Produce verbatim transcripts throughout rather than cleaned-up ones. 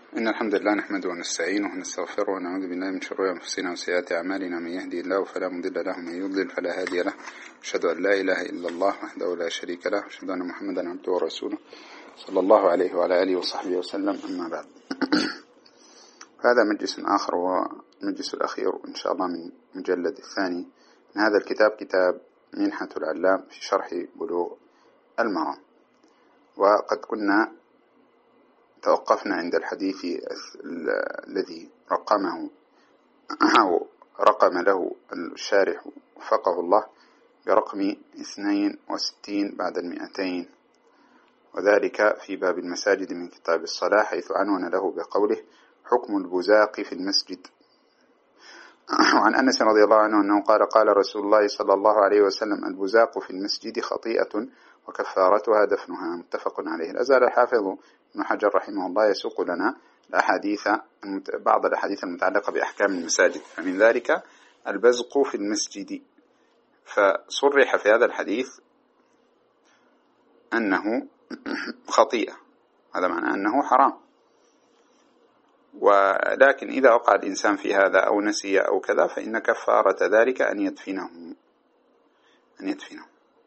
إن الحمد لله نحمده ونستعينه ونستغفره ونعوذ بالله من شرور أنفسنا وسيئات أعمالنا. من يهدي الله فلا مضل له ومن يضلل فلا هادي له. أشهد أن لا إله إلا الله وحده لا شريك له وأشهد أن محمدا عبده ورسوله صلى الله عليه وعلى آله وصحبه وسلم. أما بعد، هذا مجلس آخر ومجلس الأخير إن شاء الله من مجلد الثاني من هذا الكتاب، كتاب منحة العلام في شرح بلوغ المرام. وقد كنا توقفنا عند الحديث الذي رقمه أو رقم له الشارح وفقه الله برقم اثنين وستين بعد المئتين، وذلك في باب المساجد من كتاب الصلاة، حيث عنون له بقوله حكم البزاق في المسجد. وعن أنس رضي الله عنه أنه قال قال رسول الله صلى الله عليه وسلم البزاق في المسجد خطيئة وكفارتها دفنها، متفق عليه. لازال الحافظ ابن حجر رحمه الله يسوق لنا الأحاديث بعض الأحاديث المتعلقة بأحكام المساجد، فمن ذلك البزق في المسجد، فصرح في هذا الحديث أنه خطيئة، هذا معنى أنه حرام. ولكن إذا وقع الإنسان في هذا أو نسي أو كذا فإن كفارة ذلك أن يدفنه أن يدفنه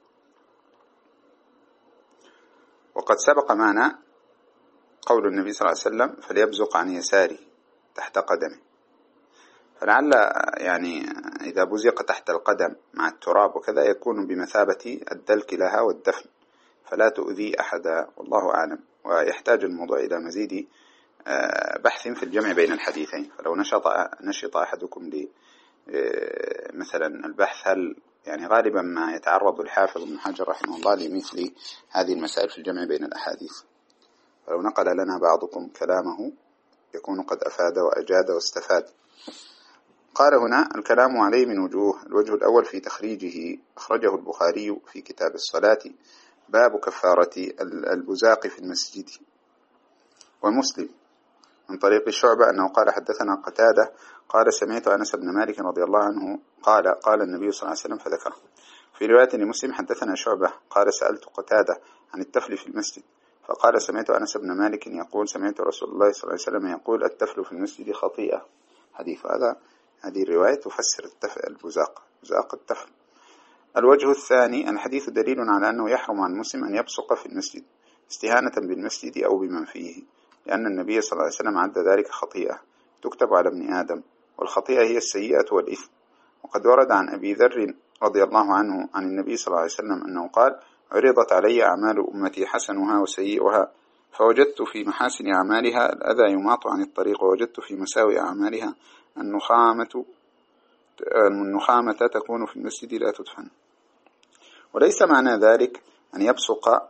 وقد سبق معنا قول النبي صلى الله عليه وسلم فليبزق عن يساره تحت قدمه، فلعل يعني إذا بزق تحت القدم مع التراب وكذا يكون بمثابة الدلك لها والدفن، فلا تؤذي أحدا، والله أعلم. ويحتاج الموضوع إلى مزيد بحث في الجمع بين الحديثين. فلو نشط نشط أحدكم لي مثلا البحث، هل يعني غالبا ما يتعرض الحافظ ابن حجر رحمه الله لمثل هذه المسائل في الجمع بين الأحاديث، فلو نقل لنا بعضكم كلامه يكون قد أفاد وأجاد واستفاد. قال هنا الكلام عليه من وجوه. الوجه الأول في تخريجه، أخرجه البخاري في كتاب الصلاة باب كفارة البزاق في المسجد، ومسلم من طريق الشعبة أنه قال حدثنا قتادة قال سمعت أنس بن مالك رضي الله عنه قال قال النبي صلى الله عليه وسلم فذكره. في رواية لمسلم حدثنا شعبة قال سألت قتادة عن التفل في المسجد فقال سمعت أنس بن مالك يقول سمعت رسول الله صلى الله عليه وسلم يقول التفل في المسجد خطيئة. حديث هذا هذه الرواية تفسر التفل البزاق بزاق التفل. الوجه الثاني الحديث دليل على أنه يحرم عن المسلم أن يبصق في المسجد استهانة بالمسجد أو بمن فيه، لأن النبي صلى الله عليه وسلم عد ذلك خطيئة تكتب على ابن آدم، والخطيئة هي السيئة والإثم. وقد ورد عن أبي ذر رضي الله عنه عن النبي صلى الله عليه وسلم أنه قال عرضت علي أعمال أمتي حسنها وسيئها فوجدت في محاسن أعمالها الأذى يماط عن الطريق، ووجدت في مساوئ أعمالها النخامة النخامة تكون في المسجد لا تدفن. وليس معنى ذلك أن يبصق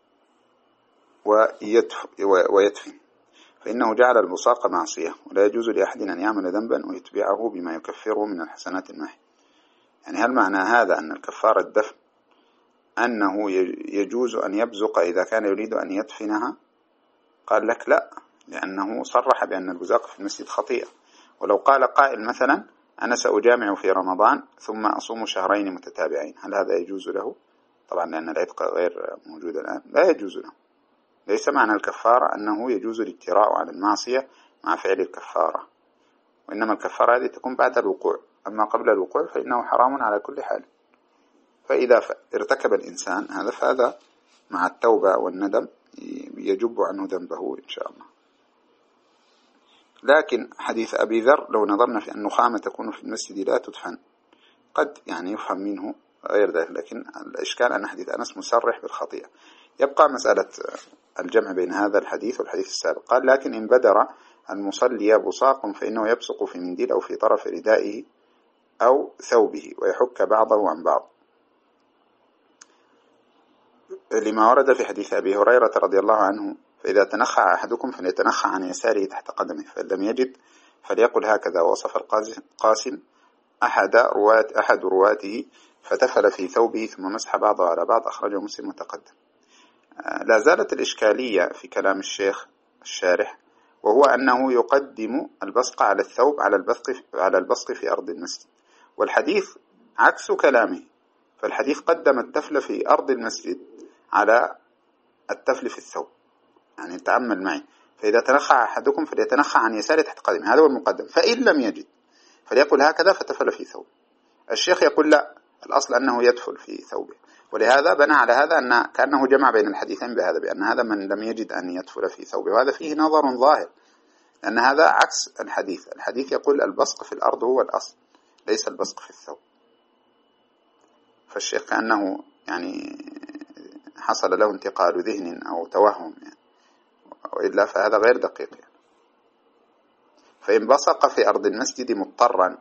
ويدفن، فإنه جعل البصاق معصية، ولا يجوز لأحد أن يعمل ذنبا ويتبعه بما يكفره من الحسنات الماحية. يعني هل معنى هذا أن الكفارة الدفن أنه يجوز أن يبزق إذا كان يريد أن يدفنها؟ قال لك لا، لأنه صرح بأن البزاق في المسجد خطيئة. ولو قال قائل مثلا أنا سأجامع في رمضان ثم أصوم شهرين متتابعين، هل هذا يجوز له؟ طبعا لأن العتق غير موجود الآن، لا يجوز له. ليس معنى الكفارة أنه يجوز الاجتراء على المعصية مع فعل الكفارة، وإنما الكفارة هذه تكون بعد الوقوع، أما قبل الوقوع فإنه حرام على كل حال. فإذا ارتكب الإنسان هذا فهذا مع التوبة والندم يجب عنه ذنبه إن شاء الله. لكن حديث أبي ذر لو نظرنا في أن النخامة تكون في المسجد لا تدفن قد يعني يفهم منه غير ذلك، لكن الإشكال أن حديث أنس مسرح بالخطيئة. يبقى مسألة الجمع بين هذا الحديث والحديث السابق. قال لكن إن بدر المصلي بصاق فإنه يبصق في منديل أو في طرف ردائه أو ثوبه ويحك بعضه عن بعض، لما ورد في حديث أبي هريرة رضي الله عنه فإذا تنخى أحدكم فليتنخى عن يساره تحت قدمه، فإن لم يجد فليقل هكذا. ووصف القاسم أحد رواة أحد رواته فتفل في ثوبه ثم مسح بعضه على بعض، أخرجه مسلم متقدم. لا زالت الإشكالية في كلام الشيخ الشارح، وهو أنه يقدم البصق على الثوب على البصق على البصق في أرض المسجد، والحديث عكس كلامه. فالحديث قدم التفل في أرض المسجد على التفل في الثوب. يعني تأمل معي، فإذا تنخى أحدكم فليتنخى عن يساره تحت قدمه، هذا هو المقدم. فإن لم يجد فليقل هكذا فتفل في ثوبه. الشيخ يقول لا، الأصل أنه يدفل في ثوبه، ولهذا بنى على هذا أن كأنه جمع بين الحديثين بهذا، بأن هذا من لم يجد أن يدفل في ثوبه، وهذا فيه نظر ظاهر، لأن هذا عكس الحديث. الحديث يقول البصق في الأرض هو الأصل، ليس البصق في الثوب. فالشيخ كأنه يعني حصل له انتقال ذهن أو توهم يعني، وإلا فهذا غير دقيق يعني. فإن بصق في أرض المسجد مضطرا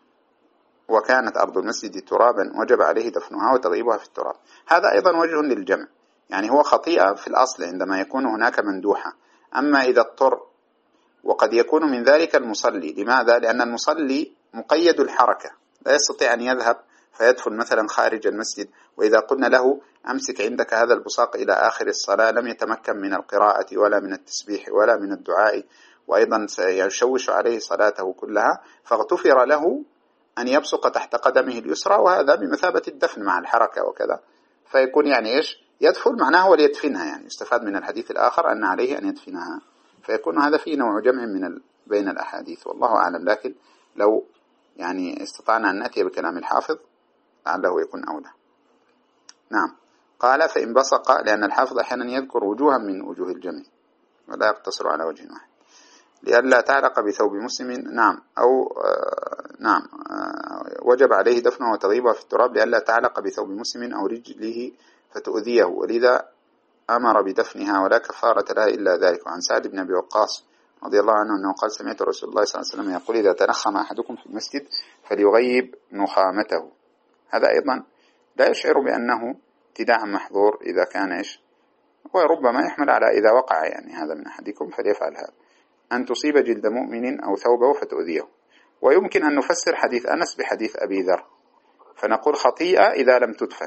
وكانت أرض المسجد ترابا وجب عليه دفنها وتغيبها في التراب. هذا أيضا وجه للجمع، يعني هو خطيئة في الأصل عندما يكون هناك مندوحة، أما إذا اضطر، وقد يكون من ذلك المصلي. لماذا؟ لأن المصلي مقيد الحركة، لا يستطيع أن يذهب فيدفن مثلا خارج المسجد، وإذا قلنا له أمسك عندك هذا البصاق إلى آخر الصلاة لم يتمكن من القراءة ولا من التسبيح ولا من الدعاء، وأيضا سيشوش عليه صلاته كلها، فاغتفر له أن يبصق تحت قدمه اليسرى، وهذا بمثابة الدفن مع الحركة وكذا، فيكون يعني إيش يدفن معناه وليدفنها، يعني يستفاد من الحديث الآخر أن عليه أن يدفنها، فيكون هذا فيه نوع جمع من ال... بين الأحاديث، والله أعلم. لكن لو يعني استطعنا أن نأتي بكلام الحافظ لعله يكون أولى. نعم. قال فإن بصق، لأن الحافظ أحيانا يذكر وجوها من وجوه الجمع ولا يقتصر على وجه واحد، لئلا تعلق بثوب مسلم. نعم. أو آه نعم آه وجب عليه دفنه وتغيبها في التراب لئلا تعلق بثوب مسلم أو رجله فتؤذيه، ولذا أمر بدفنها ولا كفارة لها إلا ذلك. وعن سعد بن أبي وقاص رضي الله عنه أنه قال سمعت رسول الله صلى الله عليه وسلم يقول إذا تنخم أحدكم في المسجد فليغيب نخامته. هذا أيضا لا يشعر بأنه ابتداع محظور إذا كان إيش، وربما يحمل على إذا وقع يعني هذا من أحدكم فليفعل هذا، أن تصيب جلد مؤمن أو ثوبه فتؤذيه. ويمكن أن نفسر حديث أنس بحديث أبي ذر فنقول خطيئة إذا لم تدفن،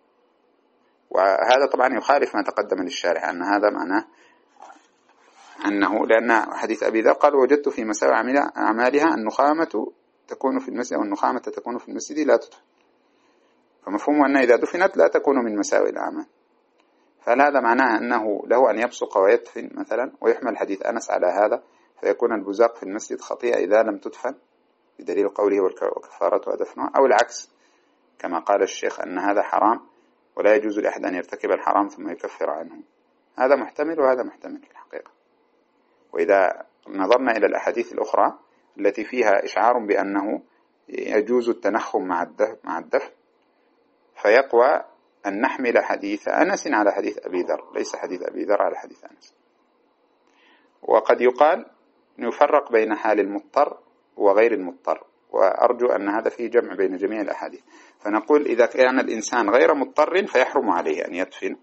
وهذا طبعا يخالف ما تقدم للشارع أن هذا معناه أنه، لأن حديث أبي ذر قال وجدت في مساوي أعمالها النخامة تكون في المسجد، أو النخامة تكون في المسجد لا تدفن، فمفهوم أن إذا دفنت لا تكون من مساوي الأعمال. فهذا معناه أنه له أن يبصق ويدفن مثلا، ويحمل حديث أنس على هذا، فيكون البزاق في المسجد خطيئة إذا لم تدفن بدليل قوله وكفارتها دفنها، أو العكس كما قال الشيخ أن هذا حرام ولا يجوز لأحد أن يرتكب الحرام ثم يكفر عنه. هذا محتمل وهذا محتمل في الحقيقة. وإذا نظرنا إلى الأحاديث الأخرى التي فيها إشعار بأنه يجوز التنخم مع الدفن، فيقوى أن نحمل حديث أنس على حديث أبي ذر، ليس حديث أبي ذر على حديث أنس. وقد يقال نفرق بين حال المضطر وغير المضطر، وأرجو أن هذا فيه جمع بين جميع الأحاديث. فنقول إذا كان الإنسان غير مضطر فيحرم عليه أن يدفن،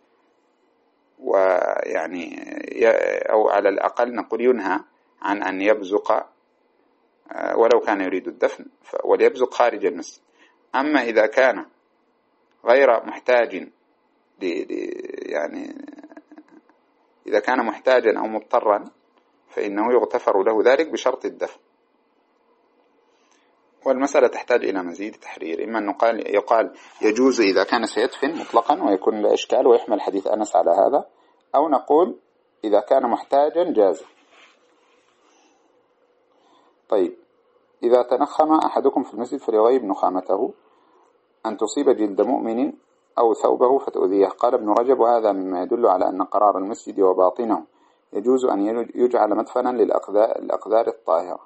ويعني أو على الأقل نقول ينهى عن أن يبزق ولو كان يريد الدفن، وليبزق خارج المسجد. أما إذا كان غير محتاج يعني إذا كان محتاجا أو مضطرا فإنه يغتفر له ذلك بشرط الدفن. والمسألة تحتاج إلى مزيد تحرير، إما أن يقال يجوز إذا كان سيدفن مطلقا ويكون لا إشكال ويحمل حديث أنس على هذا، أو نقول إذا كان محتاجا جاز. طيب، إذا تنخم أحدكم في المسجد فليغيب نخامته أن تصيب جلد مؤمن أو ثوبه فتؤذيه. قال ابن رجب وهذا مما يدل على أن قرار المسجد وباطنه يجوز أن يجعل مدفنا للأقذار الطاهرة.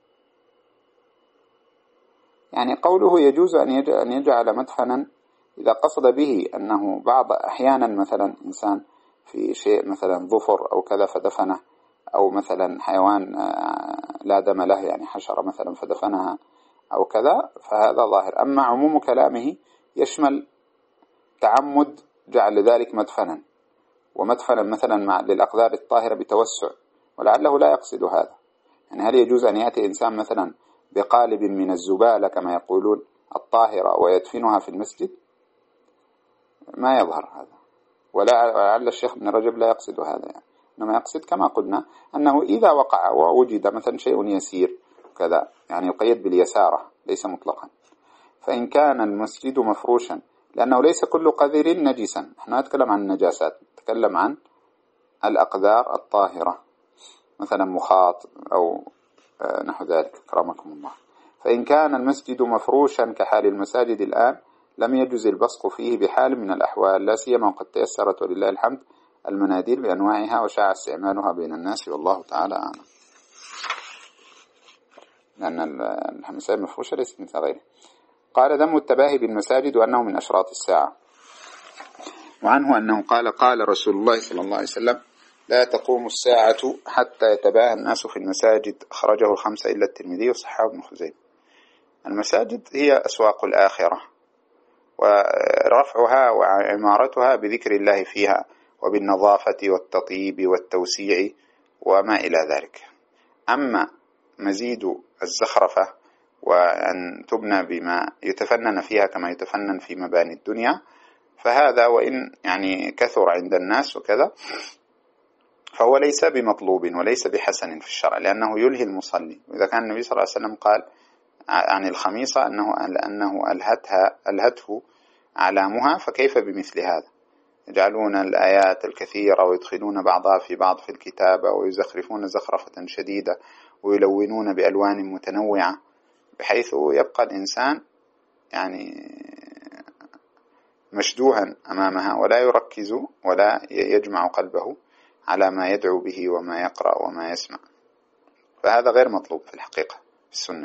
يعني قوله يجوز أن يجعل مدفنا إذا قصد به أنه بعض أحيانا مثلا إنسان في شيء مثلا ظفر أو كذا فدفنه، أو مثلا حيوان لا دم له يعني حشرة مثلا فدفنها أو كذا، فهذا ظاهر. أما عموم كلامه يشمل تعمد جعل ذلك مدفنا، ومدفنا مثلا مع للأقذار الطاهرة بتوسع، ولعله لا يقصد هذا. يعني هل يجوز أن يأتي إنسان مثلا بقالب من الزبالة كما يقولون الطاهرة ويدفنها في المسجد؟ ما يظهر هذا، ولعل الشيخ ابن رجب لا يقصد هذا يعني. إنما يقصد كما قلنا أنه إذا وقع ووجد مثلا شيء يسير كذا، يعني يقيد باليسارة ليس مطلقا. فإن كان المسجد مفروشا، لأنه ليس كل قذر نجسا، نحن نتكلم عن النجاسات، نتكلم عن الأقذار الطاهرة. مثلا مخاط أو نحو ذلك كرمكم الله. فإن كان المسجد مفروشا كحال المساجد الآن لم يجوز البصق فيه بحال من الأحوال، لا سيما وقد تيسرت ولله الحمد المناديل بأنواعها وشاع استعمالها بين الناس، والله تعالى أعلم. لأن المساجد مفروشة ليست مثل غيره. قال: ذم التباهي بالمساجد وأنه من أشراط الساعة. وعنه أنه قال: قال رسول الله صلى الله عليه وسلم: لا تقوم الساعة حتى يتباهى الناس في المساجد، أخرجه الخمسة إلا الترمذي وصححه ابن خزيمة. المساجد هي أسواق الآخرة، ورفعها وعمارتها بذكر الله فيها وبالنظافة والتطيب والتوسيع وما إلى ذلك. أما مزيد الزخرفة وأن تبنى بما يتفنن فيها كما يتفنن في مباني الدنيا، فهذا وإن يعني كثر عند الناس وكذا فهو ليس بمطلوب وليس بحسن في الشرع، لأنه يلهي المصلي. وإذا كان النبي صلى الله عليه وسلم قال عن الخميصة أنه لأنه ألهتها ألهته أعلامها، فكيف بمثل هذا؟ يجعلون الآيات الكثيرة ويدخلون بعضها في بعض في الكتابة ويزخرفون زخرفة شديدة ويلونون بألوان متنوعة، بحيث يبقى الإنسان يعني مشدوها أمامها ولا يركز ولا يجمع قلبه على ما يدعو به وما يقرأ وما يسمع. فهذا غير مطلوب في الحقيقة في السنة،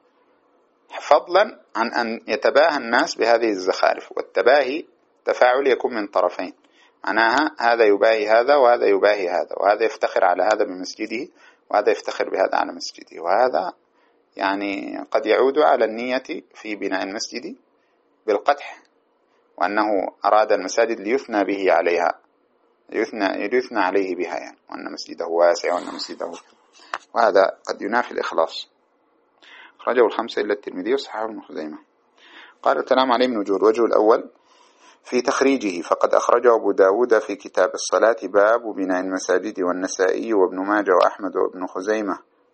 فضلا عن أن يتباهى الناس بهذه الزخارف. والتباهي تفاعل يكون من طرفين، معناها هذا يباهي هذا وهذا يباهي هذا، وهذا يفتخر على هذا بمسجده وهذا يفتخر بهذا على مسجده، وهذا يعني قد يعود على النية في بناء المسجد بالقدح، وأنه أراد المساجد ليثنى به عليها، يثنى, يثنى عليه بها يعني، وأن مسجده واسع وأن مسجده، وهذا قد ينافي الإخلاص. أخرجه الخمسة إلا الترمذي وصححه ابن خزيمة. قال: الكلام عليه من وجوه. الوجه الأول في تخريجه، فقد أخرجه أبو داود في كتاب الصلاة باب بناء المساجد، والنسائي وابن ماجه وأحمد وابن خزيمة،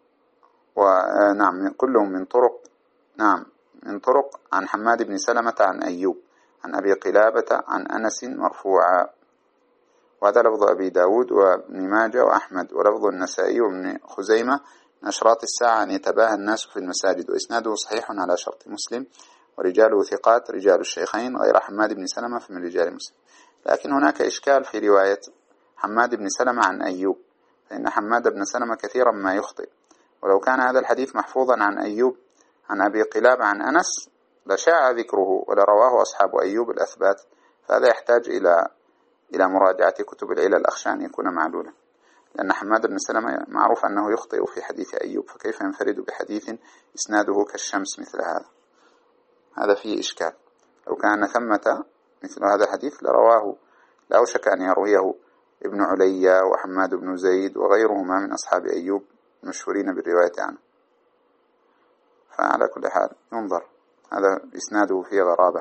ونعم كلهم من طرق نعم من طرق عن حماد بن سلمة عن أيوب عن أبي قلابة عن أنس مرفوعا. وهذا لفظ أبي داود وابن ماجه وأحمد، ولفظ النسائي وابن خزيمة: من أشراط الساعة أن يتباهى الناس في المساجد. وإسناده صحيح على شرط مسلم، ورجاله ثقات رجال الشيخين غير حماد بن سلمة فمن رجال مسلم. لكن هناك إشكال في رواية حماد بن سلمة عن أيوب، فإن حماد بن سلمة كثيرا ما يخطئ، ولو كان هذا الحديث محفوظا عن أيوب عن أبي قلابة عن أنس لشاع ذكره ولرواه أصحاب أيوب الأثبات، فهذا يحتاج إلى إلى مراجعة كتب العلل، أخشى أن يكون معلولا، لأن حماد بن سلمة معروف أنه يخطئ في حديث أيوب، فكيف ينفرد بحديث إسناده كالشمس مثل هذا؟ هذا فيه إشكال. لو كان ثمة مثل هذا الحديث لرواه، لا أوشك أن يرويه ابن عليا وحماد بن زيد وغيرهما من أصحاب أيوب مشهورين بالرواية عنه. فعلى كل حال ينظر، هذا إسناده فيه غرابة.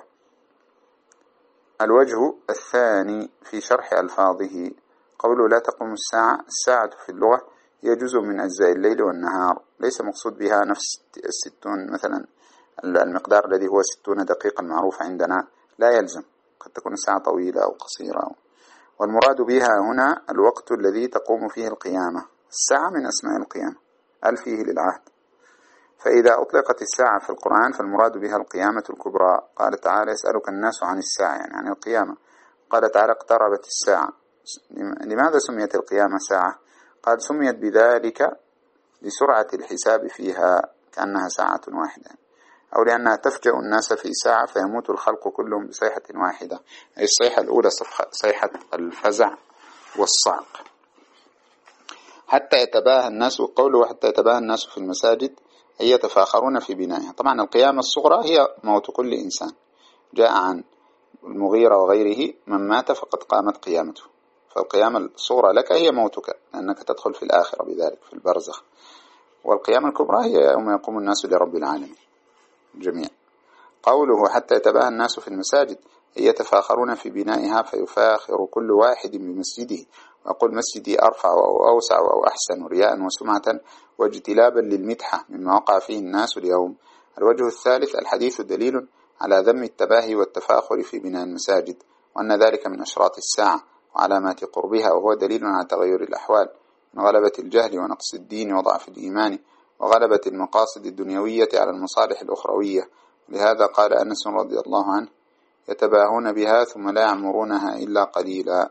الوجه الثاني في شرح ألفاظه، قوله لا تقوم الساعة. الساعة في اللغة هي جزء من أجزاء الليل والنهار، ليس مقصود بها نفس الستون مثلا المقدار الذي هو ستون دقيقة المعروف عندنا، لا يلزم، قد تكون الساعة طويلة أو قصيرة. والمراد بها هنا الوقت الذي تقوم فيه القيامة. الساعة من أسماء القيامة، أل فيه للعهد. فإذا أطلقت الساعة في القرآن فالمراد بها القيامة الكبرى. قال تعالى: يسألك الناس عن الساعة، يعني عن القيامة. قال تعالى: اقتربت الساعة. لماذا سميت القيامة ساعة؟ قال: سميت بذلك لسرعة الحساب فيها كأنها ساعة واحدة، أو لأنها تفجأ الناس في ساعة فيموت الخلق كلهم بصيحة واحدة. أي الصيحة الأولى صيحة الفزع والصعق. حتى يتباهى الناس، وقوله حتى يتباهى الناس في المساجد أي يتفاخرون في بنائها. طبعا القيامة الصغرى هي موت كل إنسان، جاء عن المغيرة وغيره: من مات فقد قامت قيامته. فالقيامة الصغرى لك هي موتك، لأنك تدخل في الآخرة بذلك في البرزخ. والقيامة الكبرى هي يوم يقوم الناس لرب العالمين جميعا. قوله حتى يتباهى الناس في المساجد أي يتفاخرون في بنائها، فيفاخر كل واحد بمسجده، ويقول مسجدي أرفع أو أوسع أو أحسن رياء وسمعة واجتلابا للمدحة مما وقع فيه الناس اليوم. الوجه الثالث: الحديث دليل على ذم التباهي والتفاخر في بناء المساجد، وأن ذلك من أشراط الساعة وعلامات قربها، وهو دليل على تغير الأحوال من غلبة الجهل ونقص الدين وضعف الإيمان وغلبة المقاصد الدنيوية على المصالح الأخروية. لهذا قال أنس رضي الله عنه: يتباهون بها ثم لا يعمرونها إلا قليلا.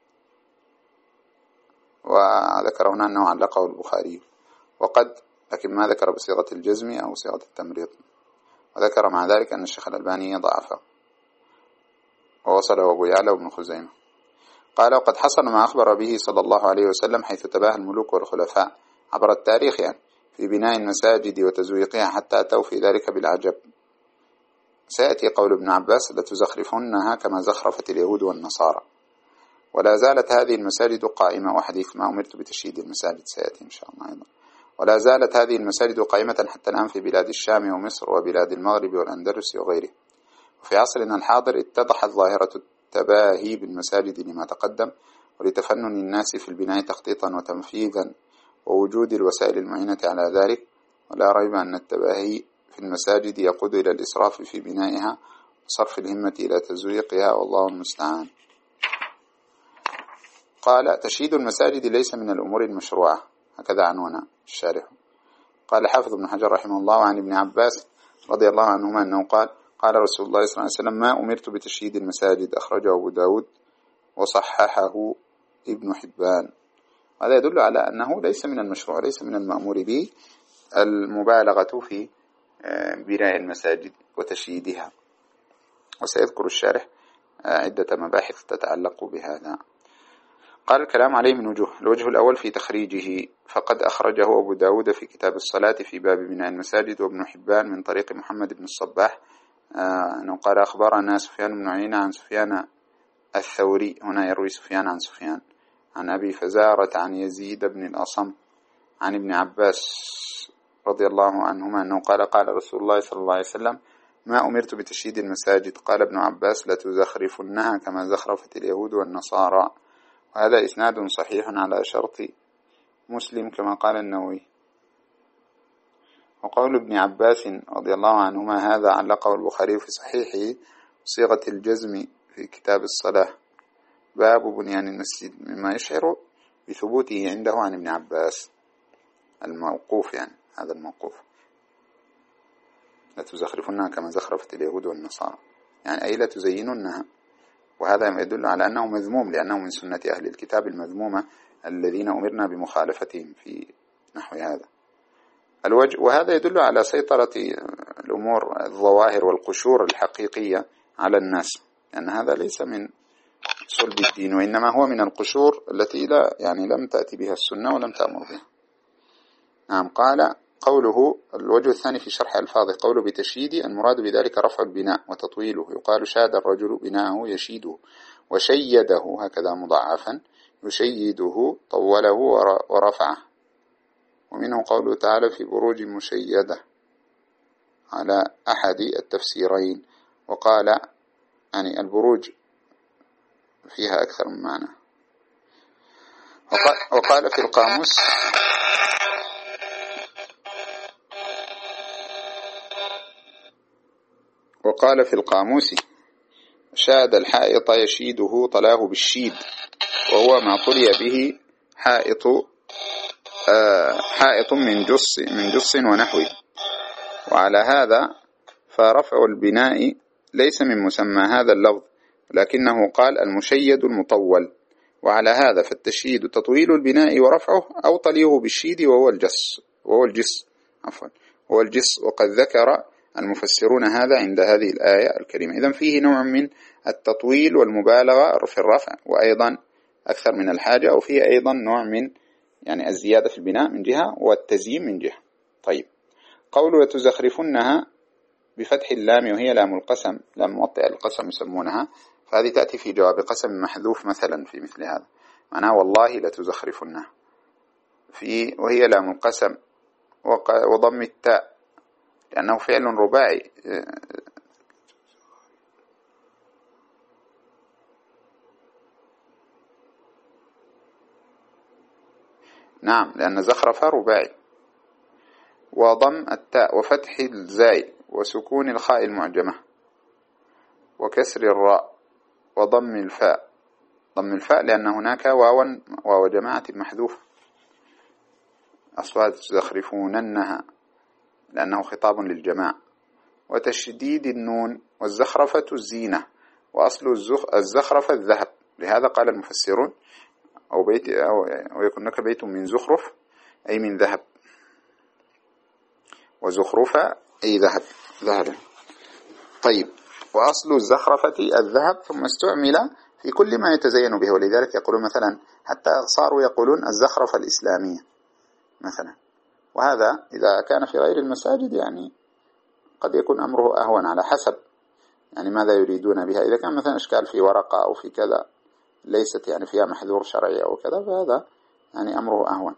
وذكر هنا أنه علقه البخاري، وقد لكن ما ذكر بصيغة الجزم أو صيغة التمريض، وذكر مع ذلك أن الشيخ الألباني ضعفه، ووصله أبو يعلى وابن خزيمة. قال: وقد حصل ما أخبر به صلى الله عليه وسلم حيث تباهى الملوك والخلفاء عبر التاريخ يعني في بناء المساجد وتزويقها حتى أتوا في ذلك بالعجب. سيأتي قول ابن عباس: لتزخرفنها كما زخرفت اليهود والنصارى. ولا زالت هذه المساجد قائمة، وحديث ما أمرت بتشييد المساجد سيأتي إن شاء الله أيضا. ولا زالت هذه المساجد قائمة حتى الآن في بلاد الشام ومصر وبلاد المغرب والأندلس وغيره. وفي عصرنا الحاضر اتضحت ظاهرة التباهي بالمساجد لما تقدم، ولتفنن الناس في البناء تخطيطا وتنفيذا ووجود الوسائل المعينة على ذلك. ولا ريب أن التباهي في المساجد يقود إلى الإسراف في بنائها وصرف الهمة إلى تزويقها، والله المستعان. قال: تشييد المساجد ليس من الأمور المشروعة، هكذا عنوان الشارح. قال حافظ ابن حجر رحمه الله عن ابن عباس رضي الله عنهما أنه قال: قال رسول الله صلى الله عليه وسلم: ما أمرت بتشييد المساجد. أخرجه أبو داود وصححه ابن حبان. هذا يدل على أنه ليس من المشروع، ليس من المأمور به المبالغة في بناء المساجد وتشييدها. وسيذكر الشارح عدة مباحث تتعلق بهذا. قال: الكلام عليه من وجوه. الوجه الأول في تخريجه، فقد أخرجه أبو داود في كتاب الصلاة في باب بناء المساجد، وابن حبان من طريق محمد بن الصباح أنه قال: أخبرنا سفيان بن عيينة عن سفيان الثوري، هنا يروي سفيان عن سفيان عن أبي فزارة عن يزيد بن الأصم عن ابن عباس رضي الله عنهما أنه قال: قال رسول الله صلى الله عليه وسلم: ما أمرت بتشييد المساجد. قال ابن عباس: لتزخرفنها كما زخرفت اليهود والنصارى. وهذا إسناد صحيح على شرط مسلم كما قال النووي. وقول ابن عباس رضي الله عنهما هذا علقه البخاري في صحيحه صيغة الجزم في كتاب الصلاة باب بنيان المسجد، مما يشعر بثبوته عنده عن ابن عباس الموقوف، يعني هذا الموقوف: لا تزخرفنها كما زخرفت اليهود والنصارى، يعني أي لا تزيننها. وهذا يدل على أنه مذموم، لأنه من سنة أهل الكتاب المذمومة الذين أمرنا بمخالفتهم في نحو هذا الوجه. وهذا يدل على سيطرة الأمور الظواهر والقشور الحقيقية على الناس، لأن هذا ليس من صلب الدين، وإنما هو من القشور التي لا يعني لم تأتي بها السنة ولم تأمر بها. نعم. قال: قوله الوجه الثاني في شرح ألفاظه، قوله بتشييد المراد بذلك رفع البناء وتطويله. يقال: شاد الرجل بناءه يشيده، وشيده هكذا مضاعفا، يشيده طوله ورفعه. ومنه قوله تعالى: في بروج مشيدة، على أحد التفسيرين. وقال يعني البروج فيها أكثر من معنى. وقال في القاموس: وقال في القاموس: شاد الحائط يشيده طلاه بالشيد، وهو ما طلي به حائط آه حائط من جص من جص ونحوه. وعلى هذا فرفع البناء ليس من مسمى هذا اللفظ، لكنه قال المشيد المطول. وعلى هذا فالتشييد تطويل البناء ورفعه، أو طليه بالشيد وهو الجص وهو الجص عفوا هو الجص. وقد ذكر المفسرون هذا عند هذه الآية الكريمة. إذن فيه نوع من التطويل والمبالغة في الرفع، وأيضا أكثر من الحاجة، أو فيه أيضا نوع من يعني الزيادة في البناء من جهة والتزيين من جهة. طيب، قول لتزخرفنها بفتح اللام، وهي لام القسم، لام موطئ القسم يسمونها، فهذه تأتي في جواب قسم محذوف مثلا في مثل هذا، معناها والله لتزخرفنها، في وهي لام القسم وضم التاء لأنه فعل رباعي. نعم، لأن زخرف رباعي. وضم التاء وفتح الزاي وسكون الخاء المعجمة وكسر الراء وضم الفاء. ضم الفاء لأن هناك واو واو جماعة محذوف، أصوات تزخرفوننها لأنه خطاب للجماع، وتشديد النون، والزخرفة الزينة، وأصل الزخرفة الذهب. لهذا قال المفسرون أو بيت أو يكون لك بيت من زخرف أي من ذهب، وزخرفة أي ذهب ذهب. طيب، وأصل الزخرفة الذهب، ثم استعمل في كل ما يتزين به، ولذلك يقولون مثلا حتى صاروا يقولون الزخرفة الإسلامية مثلا، وهذا إذا كان في غير المساجد يعني قد يكون أمره أهون على حسب يعني ماذا يريدون بها. إذا كان مثلا إشكال في ورقة أو في كذا ليست يعني فيها محذور شرعي أو كذا فهذا يعني أمره أهون،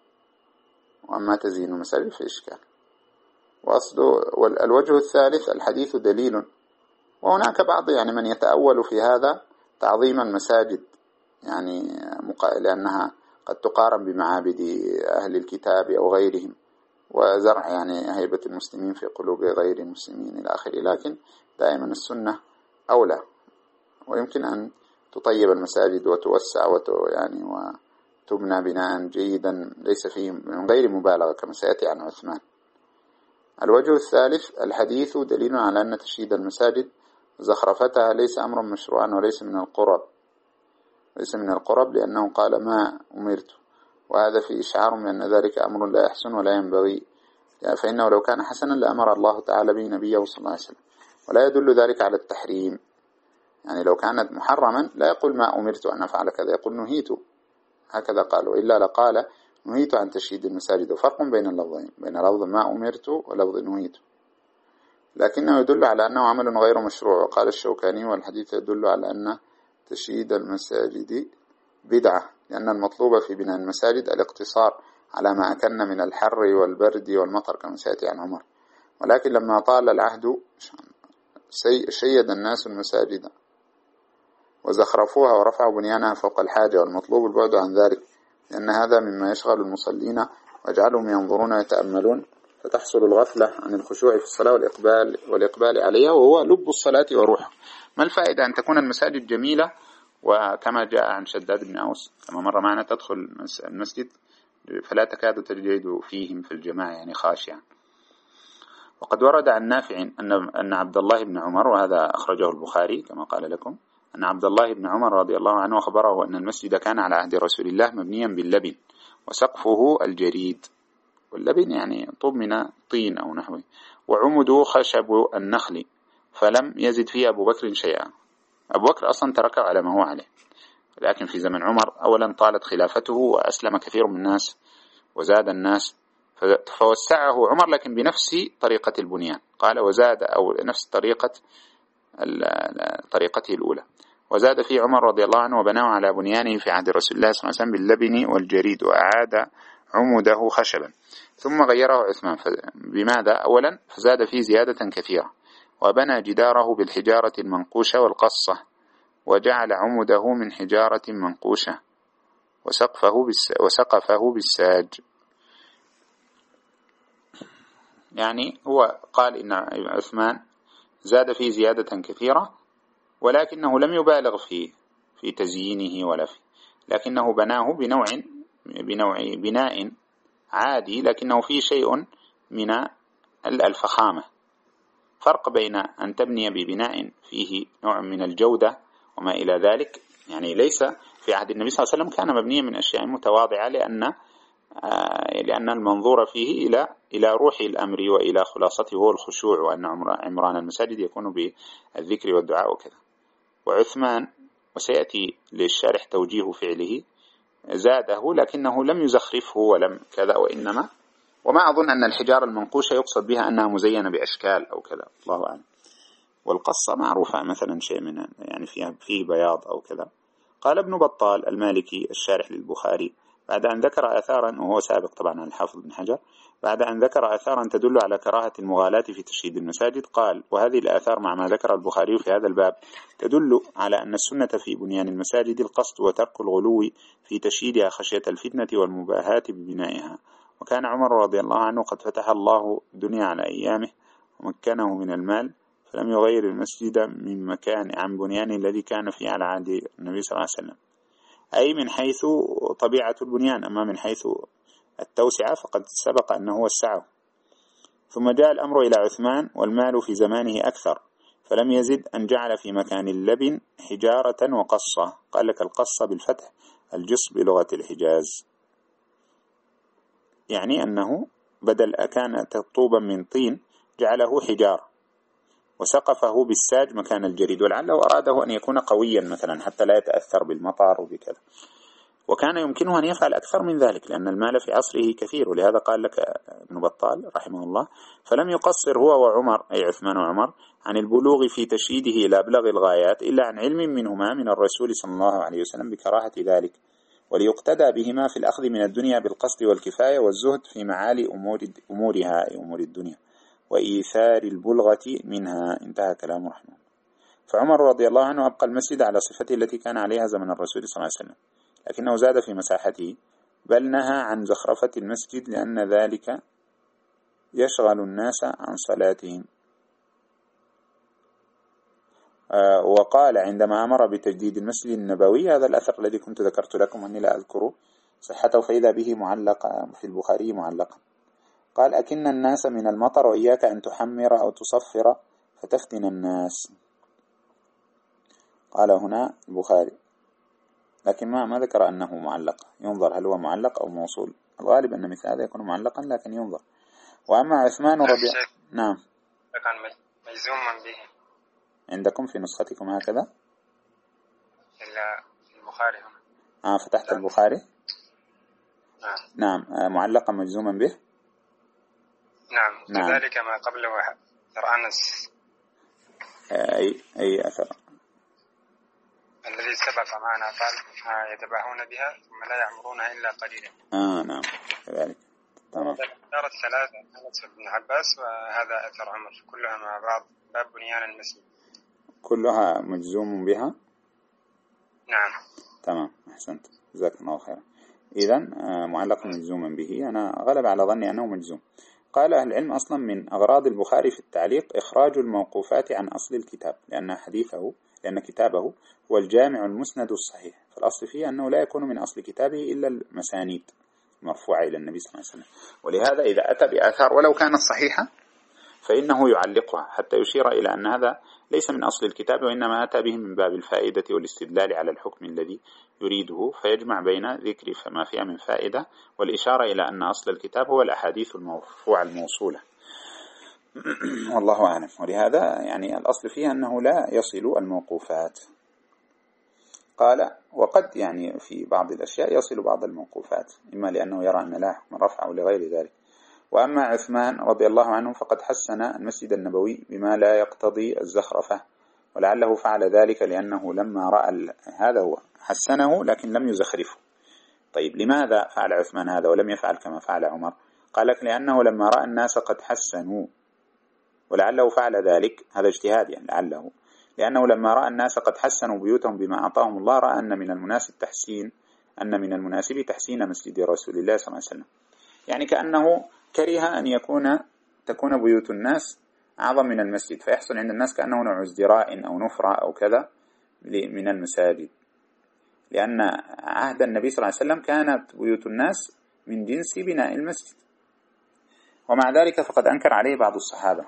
وأما تزيين المساجد في إشكال. وأصل والوجه الثالث الحديث دليل، وهناك بعض يعني من يتأول في هذا تعظيم المساجد يعني لأنها قد تقارن بمعابد أهل الكتاب أو غيرهم، وزرع يعني هيبة المسلمين في قلوب غير المسلمين إلى آخره. لكن دائما السنة أولى، ويمكن أن تطيب المساجد وتوسع وت يعني وتبنى بناء جيدا ليس فيه من غير مبالغة كما سيأتي عن عثمان. الوجه الثالث الحديث دليل على أن تشييد المساجد زخرفتها ليس أمرا مشروعا وليس من القرب، ليس من القرب لأنه قال ما أمرت، وهذا في إشعار بأن ذلك أمر لا يحسن ولا ينبغي، يعني فإنه لو كان حسنا لأمر الله تعالى به نبيه صلى الله عليه وسلم، ولا يدل ذلك على التحريم. يعني لو كانت محرما لا يقول ما أمرت أن أفعل كذا، يقول نهيت، هكذا قالوا، إلا لقال نهيت عن تشييد المساجد. وفرق بين اللفظين، بين لفظ ما أمرت ولفظ نهيت، لكنه يدل على أنه عمل غير مشروع. وقال الشوكاني والحديث يدل على أن تشييد المساجد بدعة، لأن المطلوب في بناء المساجد الاقتصار على ما أكن من الحر والبرد والمطر كما سيأتي عن عمر. ولكن لما طال العهد شيد الناس المساجد وزخرفوها ورفعوا بنيانها فوق الحاجة، والمطلوب البعد عن ذلك، لأن هذا مما يشغل المصلين ويجعلهم ينظرون ويتأملون، فتحصل الغفلة عن الخشوع في الصلاة والإقبال, والإقبال عليها، وهو لب الصلاة وروحه. ما الفائدة أن تكون المساجد جميلة، وكما جاء عن شداد بن أوس كما مر معنا تدخل المسجد فلا تكاد تجد فيهم في الجماعة يعني خاشعا. وقد ورد عن نافع أن أن عبد الله بن عمر، وهذا أخرجه البخاري كما قال لكم، أن عبد الله بن عمر رضي الله عنه أخبره أن المسجد كان على عهد رسول الله مبنيا باللبن وسقفه الجريد، واللبن يعني طوب من طين أو نحوه، وعمده خشب النخل، فلم يزد فيه أبو بكر شيئا. أبو بكر أصلا تركه على ما هو عليه، لكن في زمن عمر أولا طالت خلافته وأسلم كثير من الناس وزاد الناس، فوسعه عمر لكن بنفس طريقة البنيان، قال وزاد أو نفس طريقة طريقته الأولى، وزاد فيه عمر رضي الله عنه وبناه على بنيانه في عهد رسول الله صلى الله عليه وسلم باللبن والجريد، وأعاد عمده خشبا، ثم غيره عثمان بماذا؟ أولا فزاد فيه زيادة كثيرة، وبنى جداره بالحجارة المنقوشة والقصة، وجعل عمده من حجارة منقوشة، وسقفه بالس... وسقفه بالساج. يعني هو قال إن عثمان زاد فيه زيادة كثيرة، ولكنه لم يبالغ في في تزيينه ولا في، لكنه بناه بنوع بنوع بناء عادي، لكنه فيه شيء من الفخامة. فرق بين أن تبني ببناء فيه نوع من الجودة وما إلى ذلك، يعني ليس في عهد النبي صلى الله عليه وسلم كان مبنيا من أشياء متواضعة، لأن لأن المنظور فيه إلى إلى روح الأمر وإلى خلاصته هو الخشوع، وأن عمران المساجد يكون بالذكر والدعاء وكذا. وعثمان وسيأتي للشارح توجيه فعله زاده، لكنه لم يزخرفه ولم كذا، وإنما وما أظن أن الحجارة المنقوشة يقصد بها أنها مزينة بأشكال أو كذا، الله أعلم. والقصة معروفة مثلا شيء من يعني فيها فيه بياض أو كذا. قال ابن بطال المالكي الشارح للبخاري بعد أن ذكر آثارا، وهو سابق طبعا عن الحافظ بن حجر، بعد أن ذكر آثارا تدل على كراهة المغالاة في تشييد المساجد، قال وهذه الآثار مع ما ذكر البخاري في هذا الباب تدل على أن السنة في بنيان المساجد القصد وترك الغلو في تشييدها خشية الفتنة والمباهاة ببنائها. وكان عمر رضي الله عنه قد فتح الله الدنيا على أيامه ومكنه من المال، فلم يغير المسجد من مكان عن بنيان الذي كان فيه على عهد النبي صلى الله عليه وسلم، أي من حيث طبيعة البنيان، أما من حيث التوسعة فقد سبق أنه وسعه. ثم جاء الأمر إلى عثمان والمال في زمانه أكثر، فلم يزد أن جعل في مكان اللبن حجارة وقصة. قال لك القصة بالفتح، الجص بلغة الحجاز، يعني أنه بدل كان طوبا من طين جعله حجار وسقفه بالساج مكان الجريد، ولعله أراده أن يكون قويا مثلا حتى لا يتأثر بالمطر وبكذا. وكان يمكنه أن يفعل أكثر من ذلك لأن المال في عصره كثير، ولهذا قال لك ابن بطال رحمه الله: فلم يقصر هو وعمر، أي عثمان وعمر، عن البلوغ في تشييده إلى أبلغ الغايات إلا عن علم منهما من الرسول صلى الله عليه وسلم بكراهة ذلك، وليقتدى بهما في الأخذ من الدنيا بالقصد والكفاية والزهد في معالي أمور أمورها أي أمور الدنيا وإيثار البلغة منها. انتهى كلامه رحمه الله. فعمر رضي الله عنه أبقى المسجد على صفته التي كان عليها زمن الرسول صلى الله عليه وسلم، لكنه زاد في مساحته، بل نهى عن زخرفة المسجد لأن ذلك يشغل الناس عن صلاتهم. آه وقال عندما أمر بتجديد المسجد النبوي، هذا الأثر الذي كنت ذكرت لكم أني لا أذكر صحته فإذا به معلق في البخاري معلقا، قال: أكن الناس من المطر وإياك أن تحمر أو تصفر فتفتن الناس. قال هنا البخاري، لكن ما ما ذكر أنه معلق، ينظر هل هو معلق أو موصول، الغالب أن مثل هذا يكون معلقا لكن ينظر. وأما عثمان رضي نعم كان مجزوما به. عندكم في نسختكم هكذا؟ إلا البخاري هنا. آه فتحت لا. البخاري نعم نعم آه معلقا مجزوما به. نعم, نعم. كذلك ما قبله أثر أنس. آه أي أي أثر الذي سبق معنا قال: يتبعون بها ثم لا يعمرونها إلا قليلا. آه نعم كذلك. تمام. دارت ثلاثة: أنس بن عباس وهذا أثر عمر، كلها مع بعض باب بنيان المسجد، كلها مجزوم بها. نعم تمام أحسنت جزاك الله خيرا. إذن معلق مجزوما به، أنا غلب على ظني أنه مجزوم. قال أهل العلم أصلا من أغراض البخاري في التعليق إخراج الموقوفات عن أصل الكتاب، لأن حديثه لأن كتابه هو الجامع المسند الصحيح، فالأصل فيه أنه لا يكون من أصل كتابه إلا المسانيد مرفوعة إلى النبي صلى الله عليه وسلم. ولهذا إذا أتى بآثار ولو كانت صحيحة فإنه يعلقها حتى يشير إلى أن هذا ليس من أصل الكتاب، وإنما أتى به من باب الفائدة والاستدلال على الحكم الذي يريده، فيجمع بين ذكر ما فيها من فائدة والإشارة إلى أن أصل الكتاب هو الأحاديث المرفوعة الموصولة. والله أعلم. ولهذا يعني الأصل فيها أنه لا يصل الموقوفات. قال: وقد يعني في بعض الأشياء يصل بعض الموقوفات، إما لأنه يرى أن لا حكم رفع أو لغير ذلك. وأما عثمان رضي الله عنه فقد حسن المسجد النبوي بما لا يقتضي الزخرفة، ولعله فعل ذلك لأنه لما رأى هذا هو حسنه لكن لم يزخرفه. طيب لماذا فعل عثمان هذا ولم يفعل كما فعل عمر؟ قال لك لأنه لما رأى الناس قد حسنوا، ولعله فعل ذلك، هذا اجتهاد يعني لعله، لأنه لما رأى الناس قد حسنوا بيوتهم بما أعطاهم الله رأى أن من المناسب تحسين أن من المناسب تحسين مسجد رسول الله صلى الله عليه وسلم، يعني كأنه كره أن يكون تكون بيوت الناس أعظم من المسجد، فيحصل عند الناس كأنه نوع ازدراء أو نفرة أو كذا من المساجد، لأن عهد النبي صلى الله عليه وسلم كانت بيوت الناس من جنس بناء المسجد، ومع ذلك فقد أنكر عليه بعض الصحابة.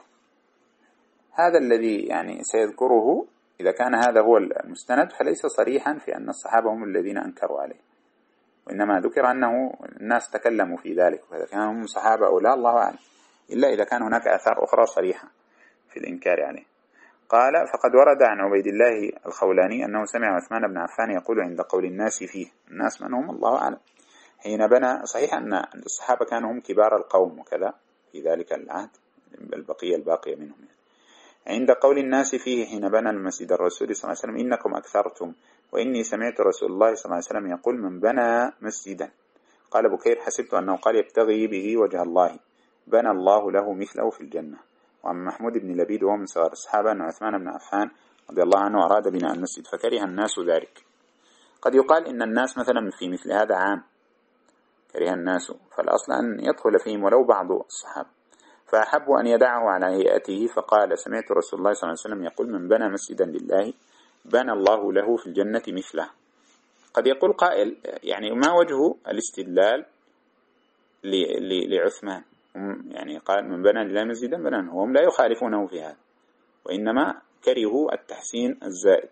هذا الذي يعني سيذكره إذا كان هذا هو المستند فليس صريحا في أن الصحابة هم الذين أنكروا عليه، وإنما ذكر أنه الناس تكلموا في ذلك، وإذا كانوا هم صحابة أو لا الله أعلم، إلا إذا كان هناك آثار أخرى صريحة في الإنكار عليه. قال: فقد ورد عن عبيد الله الخولاني أنه سمع عثمان بن عفان يقول عند قول الناس فيه، الناس من هم الله أعلم، حين بنى، صحيح أن الصحابة كانوا هم كبار القوم وكذا في ذلك العهد، البقية الباقية منهم يعني. عند قول الناس فيه حين بنى المسجد الرسول صلى الله عليه وسلم إنكم أكثرتم، وإني سمعت رسول الله صلى الله عليه وسلم يقول من بنى مسجدا. قال بكير: حسبت أنه قال يبتغي به وجه الله بنى الله له مثله في الجنة. وعن محمود بن لبيد وهو من صغار الصحابة أن عثمان بن عفان رضي الله عنه أراد بناء المسجد فكره الناس ذلك. قد يقال إن الناس مثلا في مثل هذا عام كره الناس، فالأصل أن يدخل فيهم ولو بعض الصحابة، فأحبوا أن يدعه على هيئته، فقال: سمعت رسول الله صلى الله عليه وسلم يقول من بنى مسجدا لله بنى الله له في الجنة مثله. قد يقول قائل: يعني ما وجه الاستدلال لعثمان، يعني قال من بنى لله مسجدا بناه، وهم لا يخالفونه في هذا، وإنما كرهوا التحسين الزائد.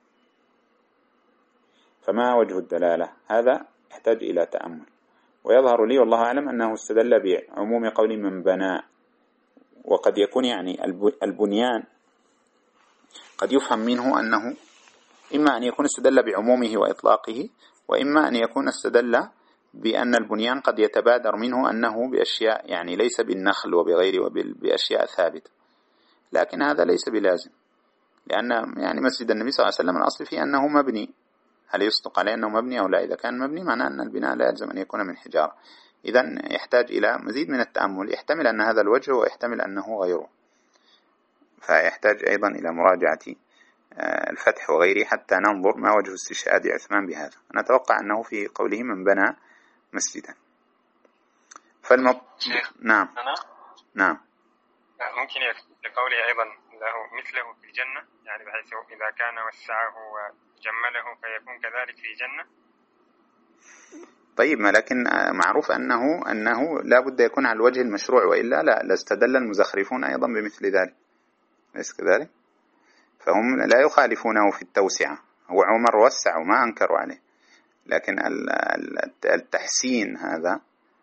فما وجه الدلالة؟ هذا يحتاج إلى تأمل. ويظهر لي والله أعلم أنه استدل بعموم قول من بنى، وقد يكون يعني البنيان قد يفهم منه أنه إما أن يكون استدل بعمومه وإطلاقه، وإما أن يكون استدل بأن البنيان قد يتبادر منه أنه بأشياء يعني ليس بالنخل وبغيره وبأشياء ثابتة، لكن هذا ليس بلازم، لأن يعني مسجد النبي صلى الله عليه وسلم الأصل فيه أنه مبني، هل يصدق عليه أنه مبني أو لا؟ إذا كان مبني معناه أن البناء لا يلزم أن يكون من حجارة. إذن يحتاج إلى مزيد من التأمل، يحتمل أن هذا الوجه ويحتمل أنه غيره، فيحتاج أيضا إلى مراجعة الفتح وغيره حتى ننظر ما وجه استشهاد عثمان بهذا. نتوقع أنه في قوله من بنى مسجدا. فالمط... نعم نعم ممكن لقوله أيضا له مثله في الجنة، يعني بحيث إذا كان وسعه وجمله فيكون كذلك في الجنة. طيب، ما لكن معروف أنه أنه لا بد يكون على الوجه المشروع، وإلا لا لاستدل المزخرفون أيضا بمثل ذلك، ليس كذلك؟ فهم لا يخالفونه في التوسعة، هو عمر وسع وما أنكروا عليه، لكن التحسين هذا